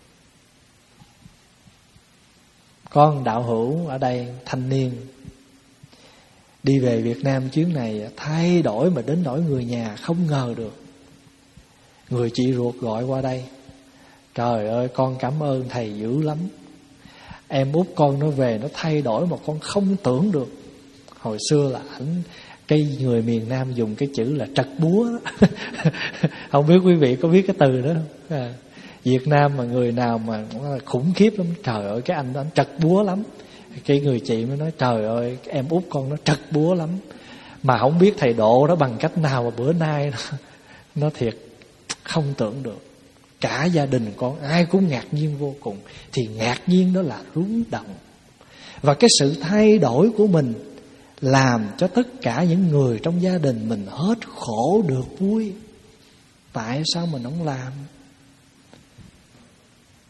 Con đạo hữu ở đây thanh niên đi về Việt Nam chuyến này thay đổi mà đến nỗi người nhà không ngờ được. Người chị ruột gọi qua đây: trời ơi, con cảm ơn thầy dữ lắm. Em út con nó về nó thay đổi mà con không tưởng được. Hồi xưa là ảnh, cái người miền Nam dùng cái chữ là trật búa. Không biết quý vị có biết cái từ đó không? À, Việt Nam mà người nào mà khủng khiếp lắm, trời ơi cái anh đó anh trật búa lắm. Cái người chị mới nói: trời ơi em út con nó trật búa lắm. Mà không biết thầy độ nó bằng cách nào mà bữa nay nó, nó thiệt không tưởng được. Cả gia đình con ai cũng ngạc nhiên vô cùng. Thì ngạc nhiên đó là rúng động. Và cái sự thay đổi của mình làm cho tất cả những người trong gia đình mình hết khổ được vui. Tại sao mình không làm?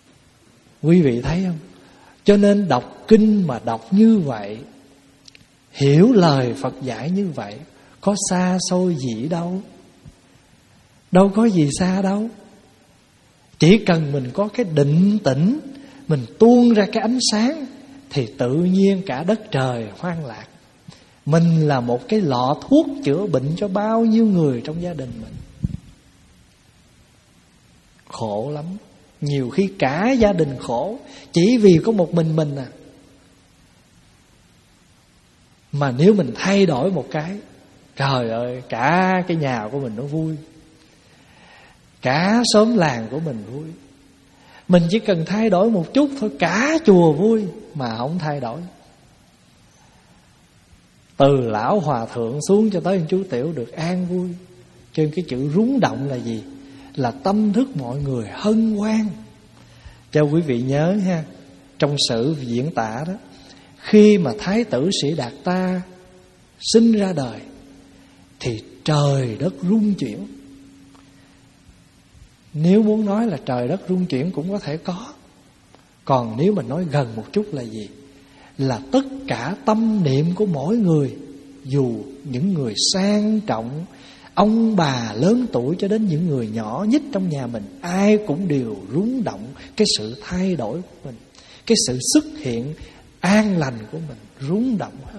Quý vị thấy không? Cho nên đọc kinh mà đọc như vậy hiểu lời Phật dạy như vậy, có xa xôi gì đâu. Đâu có gì xa đâu. Chỉ cần mình có cái định tĩnh, mình tuôn ra cái ánh sáng, thì tự nhiên cả đất trời hoan lạc. Mình là một cái lọ thuốc chữa bệnh cho bao nhiêu người trong gia đình mình. Khổ lắm. Nhiều khi cả gia đình khổ, chỉ vì có một mình mình à. Mà nếu mình thay đổi một cái, trời ơi, cả cái nhà của mình nó vui, cả xóm làng của mình vui. Mình chỉ cần thay đổi một chút thôi, cả chùa vui. Mà không thay đổi, từ lão hòa thượng xuống cho tới chú tiểu được an vui. Trên cái chữ rúng động là gì? Là tâm thức mọi người hân hoan. Cho quý vị nhớ ha, trong sử diễn tả đó, khi mà Thái tử Sĩ Đạt Ta sinh ra đời thì trời đất rung chuyển. Nếu muốn nói là trời đất rung chuyển cũng có thể có. Còn nếu mình nói gần một chút là gì? Là tất cả tâm niệm của mỗi người, dù những người sang trọng, ông bà lớn tuổi cho đến những người nhỏ nhất trong nhà mình, ai cũng đều rung động cái sự thay đổi của mình, cái sự xuất hiện an lành của mình, rung động hết.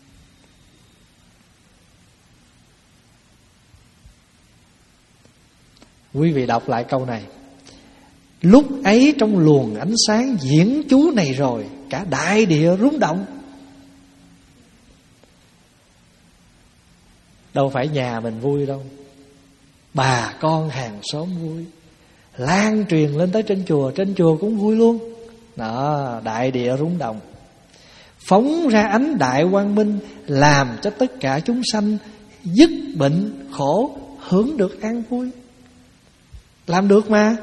Quý vị đọc lại câu này. Lúc ấy trong luồng ánh sáng diễn chú này rồi, cả đại địa rung động. Đâu phải nhà mình vui đâu, bà con hàng xóm vui, lan truyền lên tới trên chùa, trên chùa cũng vui luôn. Đó, đại địa rung động. Phóng ra ánh đại quang minh, làm cho tất cả chúng sanh dứt bệnh khổ, hưởng được an vui. Làm được mà.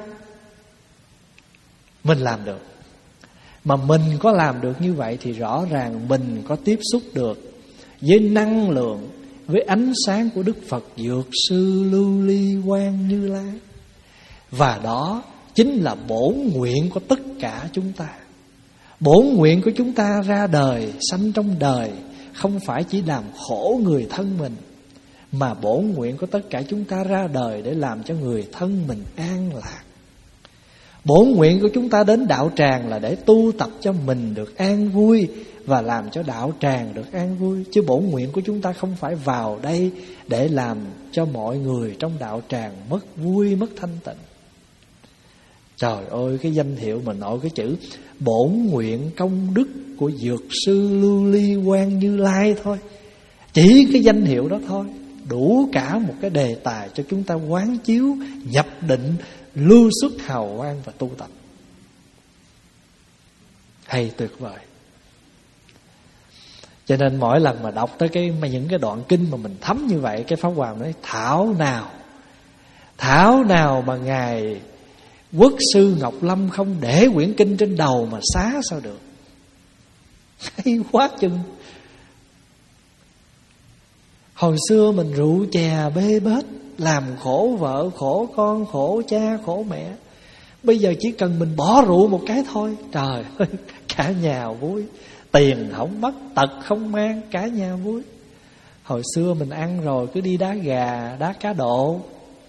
Mình làm được. Mà mình có làm được như vậy thì rõ ràng mình có tiếp xúc được với năng lượng, với ánh sáng của Đức Phật Dược Sư Lưu Ly Quang Như Lai. Và đó chính là bổn nguyện của tất cả chúng ta. Bổn nguyện của chúng ta ra đời, sanh trong đời, không phải chỉ làm khổ người thân mình, mà bổn nguyện của tất cả chúng ta ra đời để làm cho người thân mình an lạc. Bổn nguyện của chúng ta đến đạo tràng là để tu tập cho mình được an vui và làm cho đạo tràng được an vui. Chứ bổn nguyện của chúng ta không phải vào đây để làm cho mọi người trong đạo tràng mất vui, mất thanh tịnh. Trời ơi, cái danh hiệu mà nội cái chữ bổn nguyện công đức của Dược Sư Lưu Ly Quang Như Lai thôi, chỉ cái danh hiệu đó thôi, đủ cả một cái đề tài cho chúng ta quán chiếu, nhập định, lưu xuất hào quang và tu tập. Hay tuyệt vời. Cho nên mỗi lần mà đọc tới cái mà những cái đoạn kinh mà mình thấm như vậy, cái Pháp Hòa nói thảo nào, thảo nào mà ngài Quốc sư Ngọc Lâm không để quyển kinh trên đầu mà xá sao được. Hay quá chừng. Hồi xưa mình rượu chè bê bết, làm khổ vợ, khổ con, khổ cha, khổ mẹ. Bây giờ chỉ cần mình bỏ rượu một cái thôi, trời ơi, cả nhà vui. Tiền không mất, tật không mang, cả nhà vui. Hồi xưa mình ăn rồi cứ đi đá gà, đá cá độ.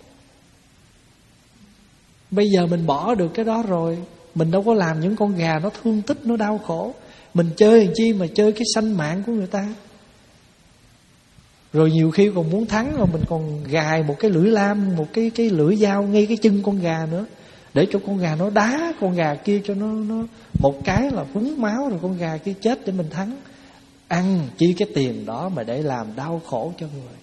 Bây giờ mình bỏ được cái đó rồi, mình đâu có làm những con gà nó thương tích, nó đau khổ. Mình chơi làm chi mà chơi cái sanh mạng của người ta. Rồi nhiều khi còn muốn thắng rồi mình còn gài một cái lưỡi lam, một cái cái lưỡi dao ngay cái chân con gà nữa, để cho con gà nó đá con gà kia cho nó nó một cái là vướng máu rồi con gà kia chết để mình thắng. Ăn chi cái tiền đó mà để làm đau khổ cho người.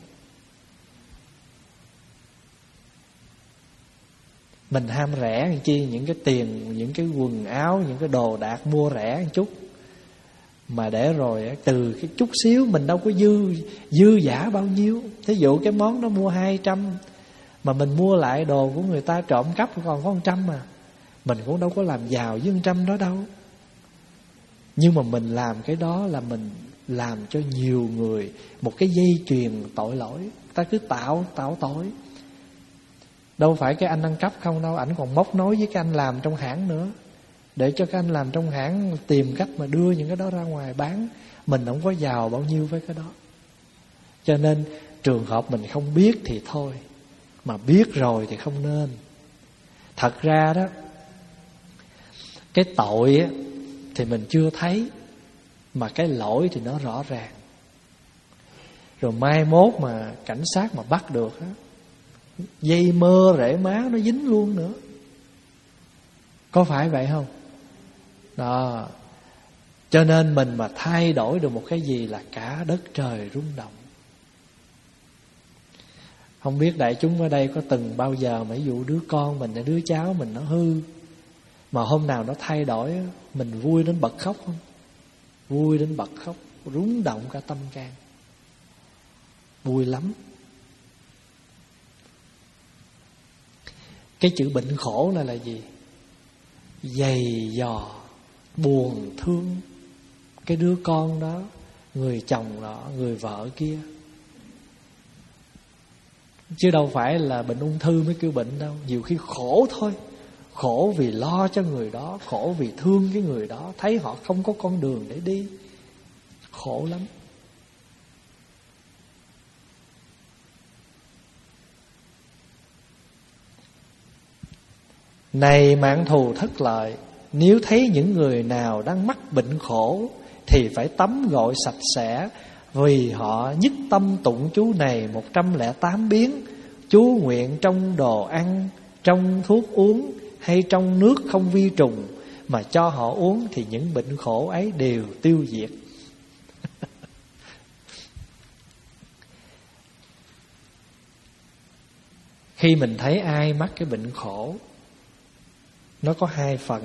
Mình ham rẻ làm chi, những cái tiền, những cái quần áo, những cái đồ đạc mua rẻ một chút, mà để rồi từ cái chút xíu mình đâu có dư dư giả bao nhiêu. Thí dụ cái món đó mua hai trăm, mà mình mua lại đồ của người ta trộm cắp còn có một trăm mà, mình cũng đâu có làm giàu với một trăm đó đâu. Nhưng mà mình làm cái đó là mình làm cho nhiều người một cái dây chuyền tội lỗi. Ta cứ tạo tạo tội. Đâu phải cái anh ăn cắp không đâu, ảnh còn móc nối với cái anh làm trong hãng nữa, để cho các anh làm trong hãng tìm cách mà đưa những cái đó ra ngoài bán. Mình không có giàu bao nhiêu với cái đó. Cho nên trường hợp mình không biết thì thôi, mà biết rồi thì không nên. Thật ra đó, cái tội á, thì mình chưa thấy, mà cái lỗi thì nó rõ ràng. Rồi mai mốt mà cảnh sát mà bắt được á, dây mơ rễ má nó dính luôn nữa. Có phải vậy không? Đó. Cho nên mình mà thay đổi được một cái gì là cả đất trời rung động. Không biết đại chúng ở đây có từng bao giờ mà ví dụ đứa con mình, đứa cháu mình nó hư, mà hôm nào nó thay đổi, mình vui đến bật khóc không? Vui đến bật khóc, rung động cả tâm can. Vui lắm. Cái chữ bệnh khổ là là gì? Dày dò, buồn thương cái đứa con đó, người chồng đó, người vợ kia. Chứ đâu phải là bệnh ung thư mới kêu bệnh đâu. Nhiều khi khổ thôi. Khổ vì lo cho người đó, khổ vì thương cái người đó, thấy họ không có con đường để đi. Khổ lắm. Này mạng thù thất lợi, nếu thấy những người nào đang mắc bệnh khổ thì phải tắm gội sạch sẽ, vì họ nhất tâm tụng chú này một trăm lẻ tám biến. Chú nguyện trong đồ ăn, trong thuốc uống hay trong nước không vi trùng, mà cho họ uống thì những bệnh khổ ấy đều tiêu diệt. Khi mình thấy ai mắc cái bệnh khổ, nó có hai phần.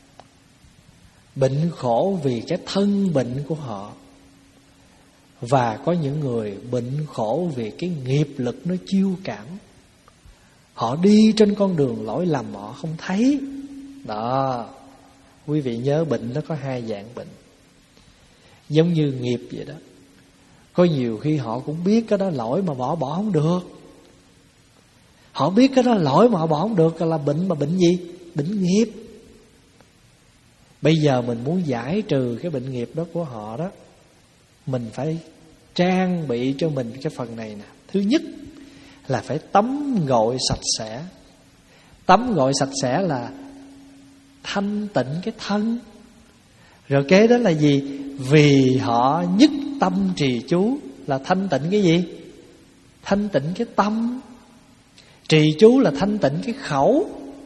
Bệnh khổ vì cái thân bệnh của họ, và có những người bệnh khổ vì cái nghiệp lực nó chiêu cảm. Họ đi trên con đường lỗi lầm họ không thấy. Đó. Quý vị nhớ bệnh nó có hai dạng bệnh. Giống như nghiệp vậy đó. Có nhiều khi họ cũng biết cái đó lỗi mà bỏ bỏ không được. Họ biết cái đó lỗi mà họ bỏ không được là bệnh, mà bệnh gì? Bệnh nghiệp. Bây giờ mình muốn giải trừ cái bệnh nghiệp đó của họ đó, mình phải trang bị cho mình cái phần này nè. Thứ nhất là phải tắm gội sạch sẽ. Tắm gội sạch sẽ là thanh tịnh cái thân. Rồi kế đó là gì? Vì họ nhất tâm trì chú, là thanh tịnh cái gì? Thanh tịnh cái tâm. Trì chú là thanh tịnh cái khẩu.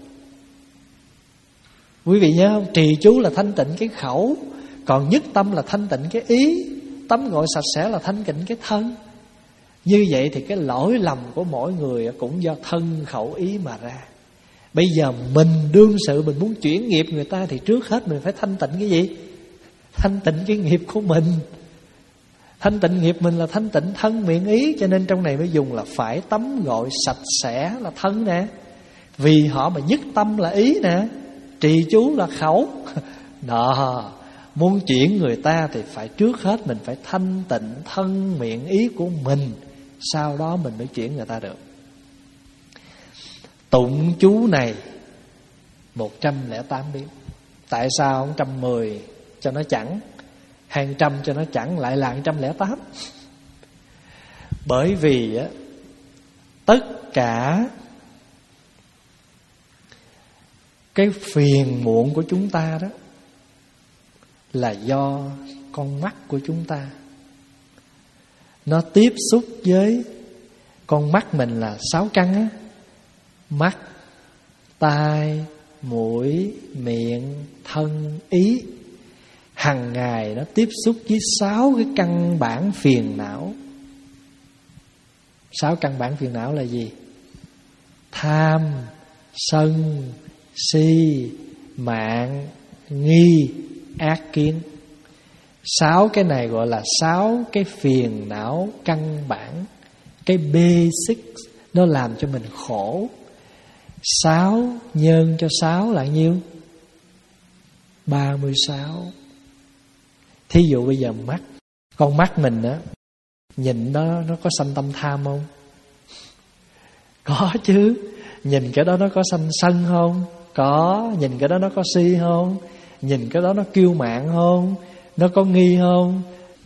Quý vị nhớ không? Trì chú là thanh tịnh cái khẩu, còn nhất tâm là thanh tịnh cái ý. Tắm gội sạch sẽ là thanh tịnh cái thân. Như vậy thì cái lỗi lầm của mỗi người cũng do thân khẩu ý mà ra. Bây giờ mình đương sự mình muốn chuyển nghiệp người ta, thì trước hết mình phải thanh tịnh cái gì? Thanh tịnh cái nghiệp của mình. Thanh tịnh nghiệp mình là thanh tịnh thân miệng ý. Cho nên trong này mới dùng là phải tắm gội sạch sẽ là thân nè. Vì họ mà nhất tâm là ý nè, trì chú là khẩu. Đó. Muốn chuyển người ta thì phải trước hết mình phải thanh tịnh thân miệng ý của mình, sau đó mình mới chuyển người ta được. Tụng chú này một trăm lẻ tám biến. Tại sao một trăm mười cho nó chẳng, hai trăm cho nó chẳng, lại là một trăm lẻ tám? Bởi vì á, tất cả cái phiền muộn của chúng ta đó là do con mắt của chúng ta. Nó tiếp xúc với con mắt mình là sáu căn á. Mắt, tai, mũi, miệng, thân, ý. Hằng ngày nó tiếp xúc với sáu cái căn bản phiền não. Sáu căn bản phiền não là gì? Tham, sân, si, mạn, nghi, ác kiến. Sáu cái này gọi là sáu cái phiền não căn bản, cái basic, nó làm cho mình khổ. Sáu nhân cho sáu là nhiêu? Ba mươi sáu. Thí dụ bây giờ mắt, con mắt mình á, nhìn nó nó có sanh tâm tham không? Có chứ. Nhìn cái đó nó có sanh sân không? Có. Nhìn cái đó nó có si không? Nhìn cái đó nó kiêu mạn không? Nó có nghi không?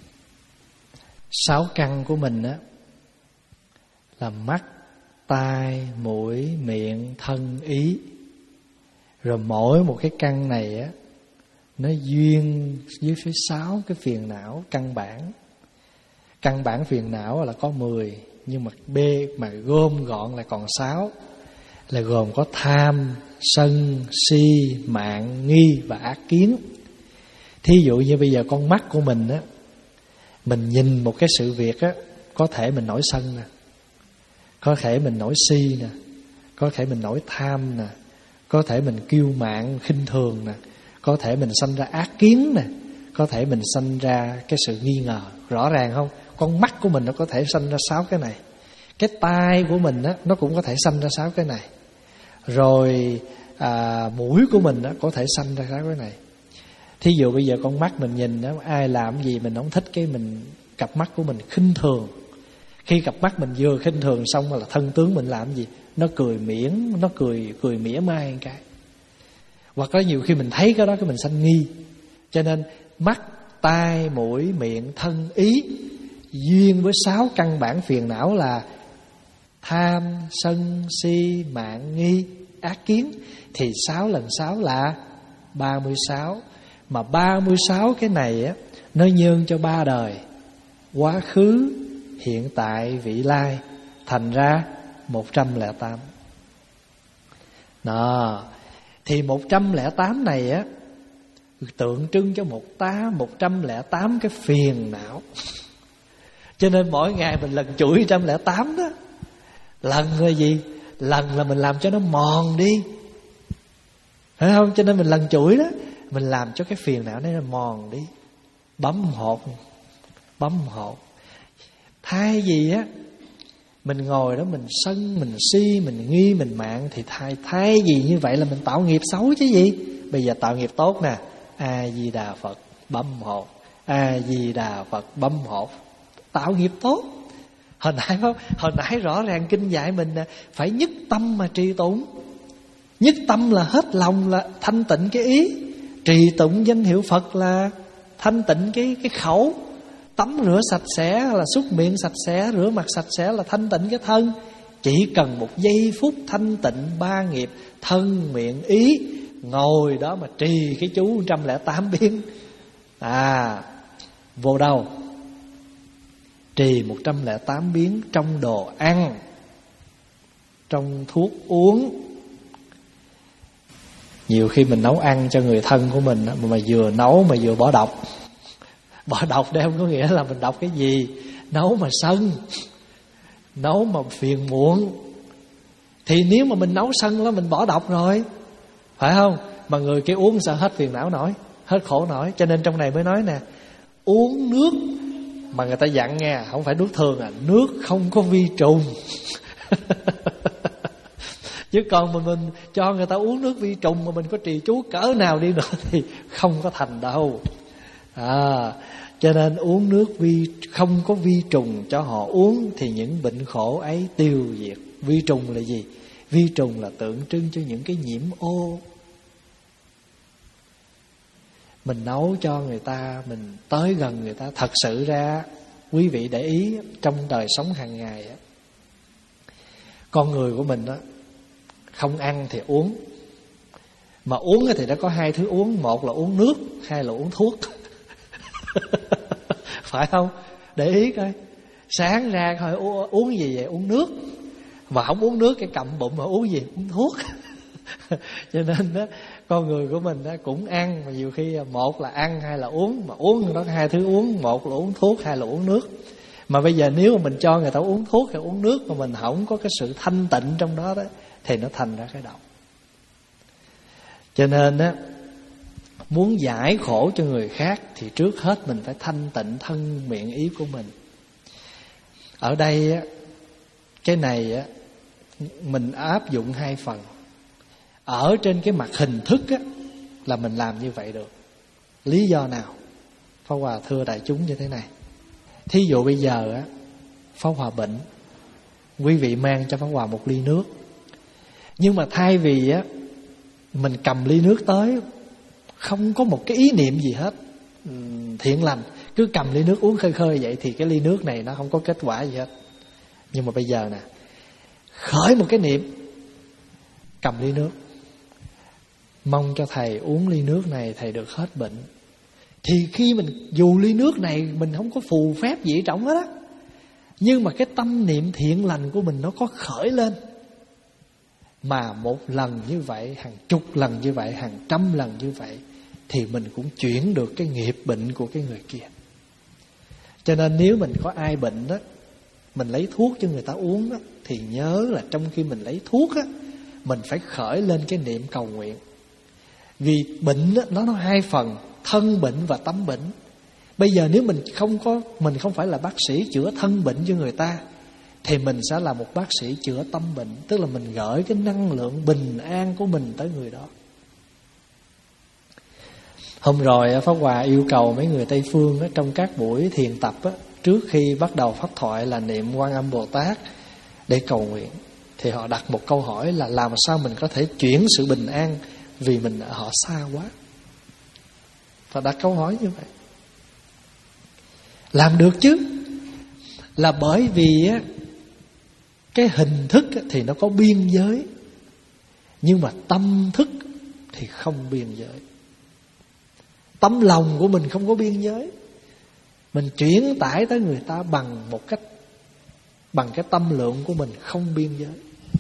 Sáu căn của mình á là mắt, tai, mũi, miệng, thân, ý. Rồi mỗi một cái căn này á nó duyên với phía sáu cái phiền não căn bản. Căn bản phiền não là có mười, nhưng mà B mà gom gọn là còn sáu, là gồm có tham, sân, si, mạn, nghi và ác kiến. Thí dụ như bây giờ con mắt của mình á, mình nhìn một cái sự việc á, có thể mình nổi sân nè, có thể mình nổi si nè, có thể mình nổi tham nè, có thể mình kiêu mạn khinh thường nè, có thể mình sanh ra ác kiến nè, có thể mình sanh ra cái sự nghi ngờ. Rõ ràng không? Con mắt của mình nó có thể sanh ra sáu cái này. Cái tai của mình á, nó cũng có thể sanh ra sáu cái này. Rồi à, mũi của mình á, có thể sanh ra sáu cái này. Thí dụ bây giờ con mắt mình nhìn á, ai làm gì mình không thích, cái mình cặp mắt của mình khinh thường. Khi cặp mắt mình vừa khinh thường xong là thân tướng mình làm gì? Nó cười miễn, nó cười cười mỉa mai một cái. Hoặc là nhiều khi mình thấy cái đó cái mình sanh nghi. Cho nên mắt, tai, mũi, miệng, thân, ý duyên với sáu căn bản phiền não là tham, sân, si, mạn, nghi, ác kiến. Thì sáu lần sáu là ba mươi sáu. Mà ba mươi sáu cái này á, nó nhơn cho ba đời: quá khứ, hiện tại, vị lai. Thành ra một trăm lẻ tám. Đó. Thì một trăm lẻ tám này á, tượng trưng cho một tá một trăm lẻ tám cái phiền não. Cho nên mỗi ngày mình lần chuỗi một trăm lẻ tám đó. Lần là gì? Lần là mình làm cho nó mòn đi, phải không? Cho nên mình lần chuỗi đó, mình làm cho cái phiền não này nó mòn đi. Bấm hột, bấm hột. Thay vì á mình ngồi đó mình sân, mình si, mình nghi, mình mạn, thì thay, thay vì như vậy là mình tạo nghiệp xấu chứ gì. Bây giờ tạo nghiệp tốt nè. A-di-đà Phật, bấm hột. A-di-đà Phật, bấm hột. Tạo nghiệp tốt. Hồi nãy không? Hồi nãy rõ ràng kinh dạy mình nè, phải nhất tâm mà trì tụng. Nhất tâm là hết lòng, là thanh tịnh cái ý. Trì tụng danh hiệu Phật là thanh tịnh cái, cái khẩu. Tắm rửa sạch sẽ là súc miệng sạch sẽ, rửa mặt sạch sẽ là thanh tịnh cái thân. Chỉ cần một giây phút thanh tịnh ba nghiệp thân, miệng, ý, ngồi đó mà trì cái chú một trăm lẻ tám biến. À, vô đâu? Trì một trăm lẻ tám biến trong đồ ăn, trong thuốc uống. Nhiều khi mình nấu ăn cho người thân của mình mà vừa nấu mà vừa bỏ độc. Bỏ độc đây không có nghĩa là mình độc cái gì. Nấu mà sân, nấu mà phiền muộn, thì nếu mà mình nấu sân đó mình bỏ độc rồi, phải không? Mà người kia uống sao hết phiền não nổi, hết khổ nổi. Cho nên trong này mới nói nè, uống nước mà người ta dặn nghe, không phải nước thường à, nước không có vi trùng. Chứ còn mà mình cho người ta uống nước vi trùng mà mình có trì chú cỡ nào đi nữa thì không có thành đâu. À, cho nên uống nước vi không có vi trùng cho họ uống thì những bệnh khổ ấy tiêu diệt. Vi trùng là gì? Vi trùng là tượng trưng cho những cái nhiễm ô. Mình nấu cho người ta, mình tới gần người ta. Thật sự ra quý vị để ý trong đời sống hàng ngày á, con người của mình á, không ăn thì uống. Mà uống thì đã có hai thứ uống. Một là uống nước, hai là uống thuốc. Phải không? Để ý coi. Sáng ra thôi uống gì vậy? Uống nước. Mà không uống nước cái cầm bụng mà uống gì? Uống thuốc. Cho nên đó, con người của mình đó cũng ăn, mà nhiều khi một là ăn, hai là uống. Mà uống đó hai thứ uống. Một là uống thuốc, hai là uống nước. Mà bây giờ nếu mà mình cho người ta uống thuốc hay uống nước mà mình không có cái sự thanh tịnh trong đó đó, thì nó thành ra cái độc. Cho nên á, muốn giải khổ cho người khác thì trước hết mình phải thanh tịnh thân miệng ý của mình. Ở đây á, cái này á, mình áp dụng hai phần. Ở trên cái mặt hình thức á, là mình làm như vậy được. Lý do nào? Pháp Hòa thưa đại chúng như thế này. Thí dụ bây giờ á, Pháp Hòa bệnh, quý vị mang cho Pháp Hòa một ly nước. Nhưng mà thay vì á, mình cầm ly nước tới không có một cái ý niệm gì hết thiện lành, cứ cầm ly nước uống khơi khơi vậy, thì cái ly nước này nó không có kết quả gì hết. Nhưng mà bây giờ nè, khởi một cái niệm cầm ly nước, mong cho thầy uống ly nước này thầy được hết bệnh. Thì khi mình dù ly nước này mình không có phù phép gì trọng hết á, nhưng mà cái tâm niệm thiện lành của mình nó có khởi lên. Mà một lần như vậy, hàng chục lần như vậy, hàng trăm lần như vậy, thì mình cũng chuyển được cái nghiệp bệnh của cái người kia. Cho nên nếu mình có ai bệnh đó, mình lấy thuốc cho người ta uống đó, thì nhớ là trong khi mình lấy thuốc á, mình phải khởi lên cái niệm cầu nguyện. Vì bệnh đó, nó có hai phần, thân bệnh và tâm bệnh. Bây giờ nếu mình không có, mình không phải là bác sĩ chữa thân bệnh cho người ta, thì mình sẽ là một bác sĩ chữa tâm bệnh. Tức là mình gửi cái năng lượng bình an của mình tới người đó. Hôm rồi Pháp Hòa yêu cầu mấy người Tây Phương á, trong các buổi thiền tập á, trước khi bắt đầu pháp thoại là niệm Quan Âm Bồ Tát để cầu nguyện. Thì họ đặt một câu hỏi là làm sao mình có thể chuyển sự bình an, vì mình họ xa quá. Và đặt câu hỏi như vậy. Làm được chứ. Là bởi vì á, cái hình thức á, thì nó có biên giới, nhưng mà tâm thức thì không biên giới. Tấm lòng của mình không có biên giới. Mình chuyển tải tới người ta bằng một cách, bằng cái tâm lượng của mình không biên giới.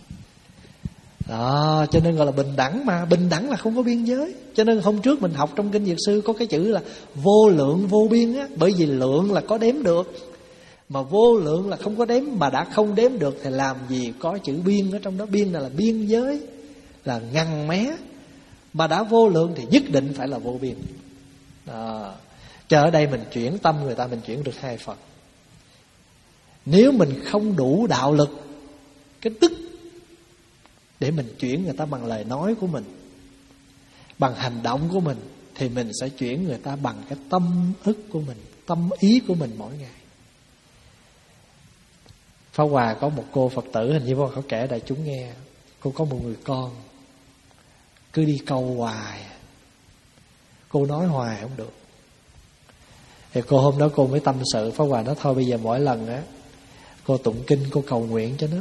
Đó, cho nên gọi là bình đẳng mà. Bình đẳng là không có biên giới. Cho nên hôm trước mình học trong Kinh Dược Sư có cái chữ là vô lượng vô biên á. Bởi vì lượng là có đếm được, mà vô lượng là không có đếm. Mà đã không đếm được thì làm gì có chữ biên ở trong đó. Biên là, là biên giới, là ngăn mé. Mà đã vô lượng thì nhất định phải là vô biên. Đó. Cho ở đây mình chuyển tâm người ta, mình chuyển được hai phần. Nếu mình không đủ đạo lực, cái tức để mình chuyển người ta bằng lời nói của mình, bằng hành động của mình, thì mình sẽ chuyển người ta bằng cái tâm ức của mình, tâm ý của mình mỗi ngày. Pháp Hòa có một cô Phật tử, hình như Pháp Hòa có kể đại chúng nghe. Cô có một người con cứ đi câu hoài, cô nói hoài không được. Thì cô hôm đó cô mới tâm sự, Pháp Hòa nói thôi bây giờ mỗi lần á cô tụng kinh, cô cầu nguyện cho nó.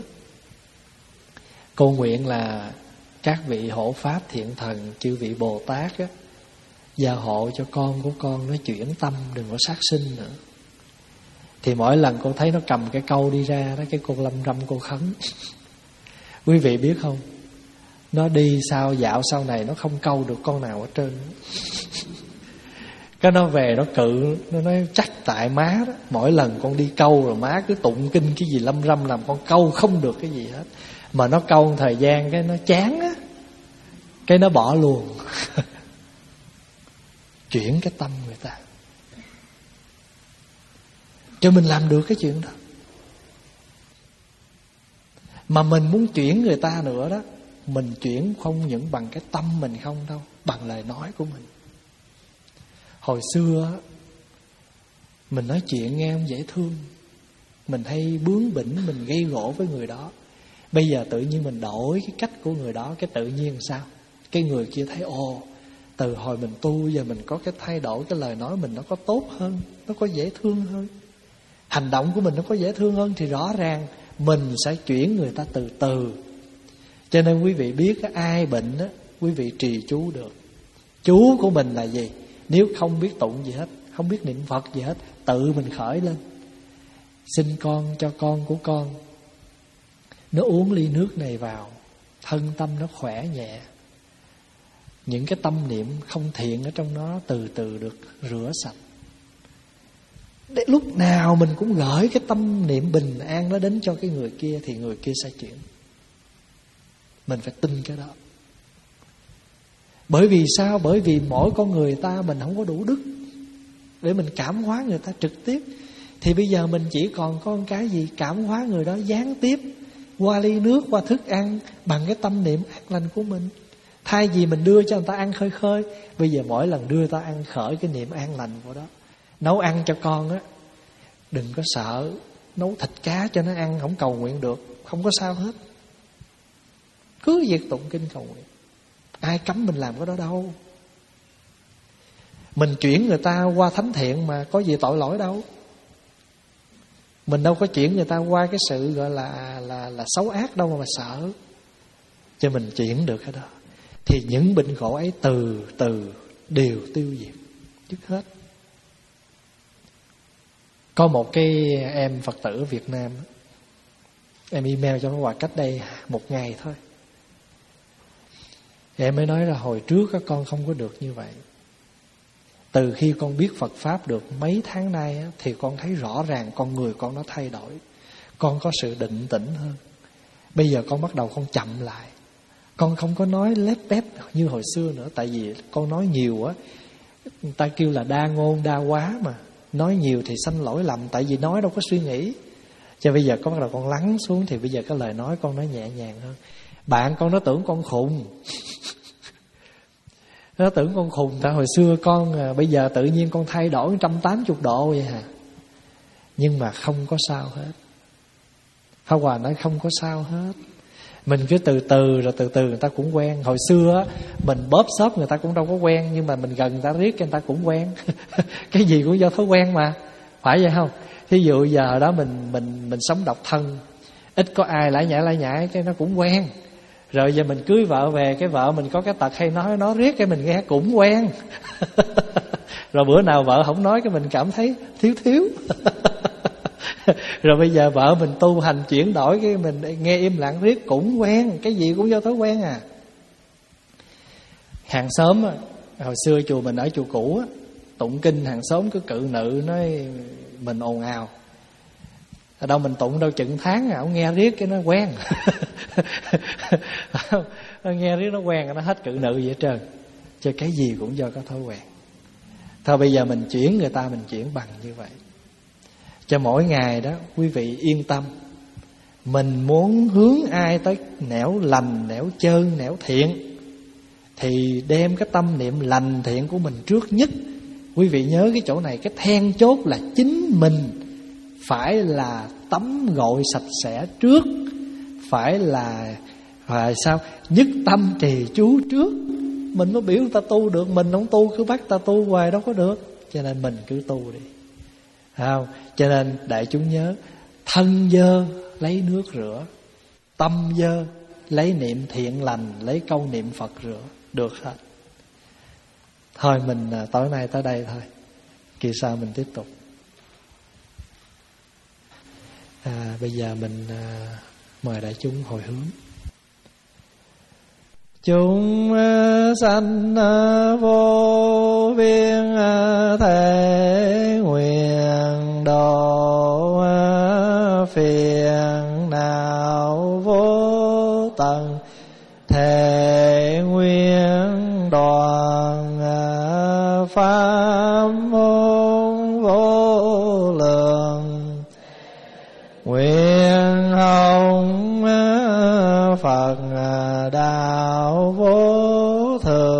Cô nguyện là các vị hộ pháp thiện thần, chư vị Bồ Tát á, gia hộ cho con của con nó chuyển tâm, đừng có sát sinh nữa. Thì mỗi lần cô thấy nó cầm cái câu đi ra đó, cái cô lâm râm cô khấn. Quý vị biết không, nó đi sau dạo sau này nó không câu được con nào ở trơn. Cái nó về nó cự, nó nói chắc tại má đó. Mỗi lần con đi câu rồi má cứ tụng kinh cái gì lâm râm làm con câu không được cái gì hết. Mà nó câu thời gian cái nó chán á, cái nó bỏ luôn. Chuyển cái tâm người ta. Cho mình làm được cái chuyện đó. Mà mình muốn chuyển người ta nữa đó, mình chuyển không những bằng cái tâm mình không đâu, bằng lời nói của mình. Hồi xưa mình nói chuyện nghe không dễ thương, mình hay bướng bỉnh, mình gây gổ với người đó. Bây giờ tự nhiên mình đổi cái cách của người đó, cái tự nhiên sao? Cái người kia thấy ồ, từ hồi mình tu giờ mình có cái thay đổi, cái lời nói mình nó có tốt hơn, nó có dễ thương hơn, hành động của mình nó có dễ thương hơn, thì rõ ràng mình sẽ chuyển người ta từ từ. Cho nên quý vị biết ai bệnh á, quý vị trì chú được. Chú của mình là gì? Nếu không biết tụng gì hết, không biết niệm Phật gì hết, tự mình khởi lên. Xin con cho con của con nó uống ly nước này vào, thân tâm nó khỏe nhẹ. Những cái tâm niệm không thiện ở trong nó từ từ được rửa sạch. Để lúc nào mình cũng gửi cái tâm niệm bình an nó đến cho cái người kia, thì người kia sẽ chuyển. Mình phải tin cái đó. Bởi vì sao? Bởi vì mỗi con người ta mình không có đủ đức để mình cảm hóa người ta trực tiếp. Thì bây giờ mình chỉ còn có cái gì? Cảm hóa người đó gián tiếp, qua ly nước, qua thức ăn, bằng cái tâm niệm an lành của mình. Thay vì mình đưa cho người ta ăn khơi khơi, bây giờ mỗi lần đưa người ta ăn khởi cái niệm an lành của đó. Nấu ăn cho con á, đừng có sợ nấu thịt cá cho nó ăn, không cầu nguyện được, không có sao hết. Cứ việc tụng kinh cầu nguyện. Ai cấm mình làm cái đó đâu. Mình chuyển người ta qua thánh thiện mà có gì tội lỗi đâu. Mình đâu có chuyển người ta qua cái sự gọi là là là xấu ác đâu mà, mà sợ. Cho mình chuyển được cái đó, thì những bệnh khổ ấy từ từ đều tiêu diệt, dứt hết. Có một cái em Phật tử Việt Nam, em email cho nó qua cách đây một ngày thôi. Thì em mới nói là hồi trước các con không có được như vậy. Từ khi con biết Phật Pháp được mấy tháng nay á, thì con thấy rõ ràng con người con nó thay đổi. Con có sự định tĩnh hơn. Bây giờ con bắt đầu con chậm lại. Con không có nói lép bép như hồi xưa nữa. Tại vì con nói nhiều á, người ta kêu là đa ngôn đa quá mà. Nói nhiều thì sanh lỗi lầm. Tại vì nói đâu có suy nghĩ. Cho bây giờ con bắt đầu con lắng xuống, thì bây giờ cái lời nói con nói nhẹ nhàng hơn. Bạn con nó tưởng con khùng. Nó tưởng con khùng. Tại hồi xưa con à, bây giờ tự nhiên con thay đổi một trăm tám mươi độ vậy hả? Nhưng mà không có sao hết. Pháp Hòa nói không có sao hết. Mình cứ từ từ rồi từ từ người ta cũng quen. Hồi xưa á, mình bóp xốp người ta cũng đâu có quen. Nhưng mà mình gần người ta riết người ta cũng quen. Cái gì cũng do thói quen mà. Phải vậy không? Thí dụ giờ đó mình mình mình sống độc thân, ít có ai lải nhải lải nhải, cái nó cũng quen. Rồi giờ mình cưới vợ về, cái vợ mình có cái tật hay nói nói riết, cái mình nghe cũng quen. Rồi bữa nào vợ không nói, cái mình cảm thấy thiếu thiếu. Rồi bây giờ vợ mình tu hành chuyển đổi, cái mình nghe im lặng riết cũng quen. Cái gì cũng do thói quen à. Hàng xóm á, hồi xưa chùa mình ở chùa cũ á, tụng kinh hàng xóm cứ cự nữ nói mình ồn ào. Ở đâu mình tụng đâu chừng tháng à, ông nghe riết cái nó quen. Nghe riết nó quen, nó hết cự nữ vậy trơn. Cho cái gì cũng do có thói quen. Thôi bây giờ mình chuyển người ta, mình chuyển bằng như vậy. Cho mỗi ngày đó quý vị yên tâm. Mình muốn hướng ai tới nẻo lành, nẻo trơn, nẻo thiện, thì đem cái tâm niệm lành thiện của mình trước nhất. Quý vị nhớ cái chỗ này, cái then chốt là chính mình phải là tắm gội sạch sẽ trước. Phải là phải sao nhất tâm trì chú trước. Mình mới biểu người ta tu được. Mình không tu cứ bắt ta tu hoài đâu có được. Cho nên mình cứ tu đi, không? Cho nên đại chúng nhớ, thân dơ lấy nước rửa, tâm dơ lấy niệm thiện lành, lấy câu niệm Phật rửa. Được hết. Thôi mình tối nay tới đây thôi, kỳ sau mình tiếp tục. à, Bây giờ mình à, mời đại chúng hồi hướng. Chúng sanh vô biên thể nguyện độ phiền não vô tận, thể nguyện đoàn pháp môn vô lượng, nguyện hồng Phật đạo vô thượng.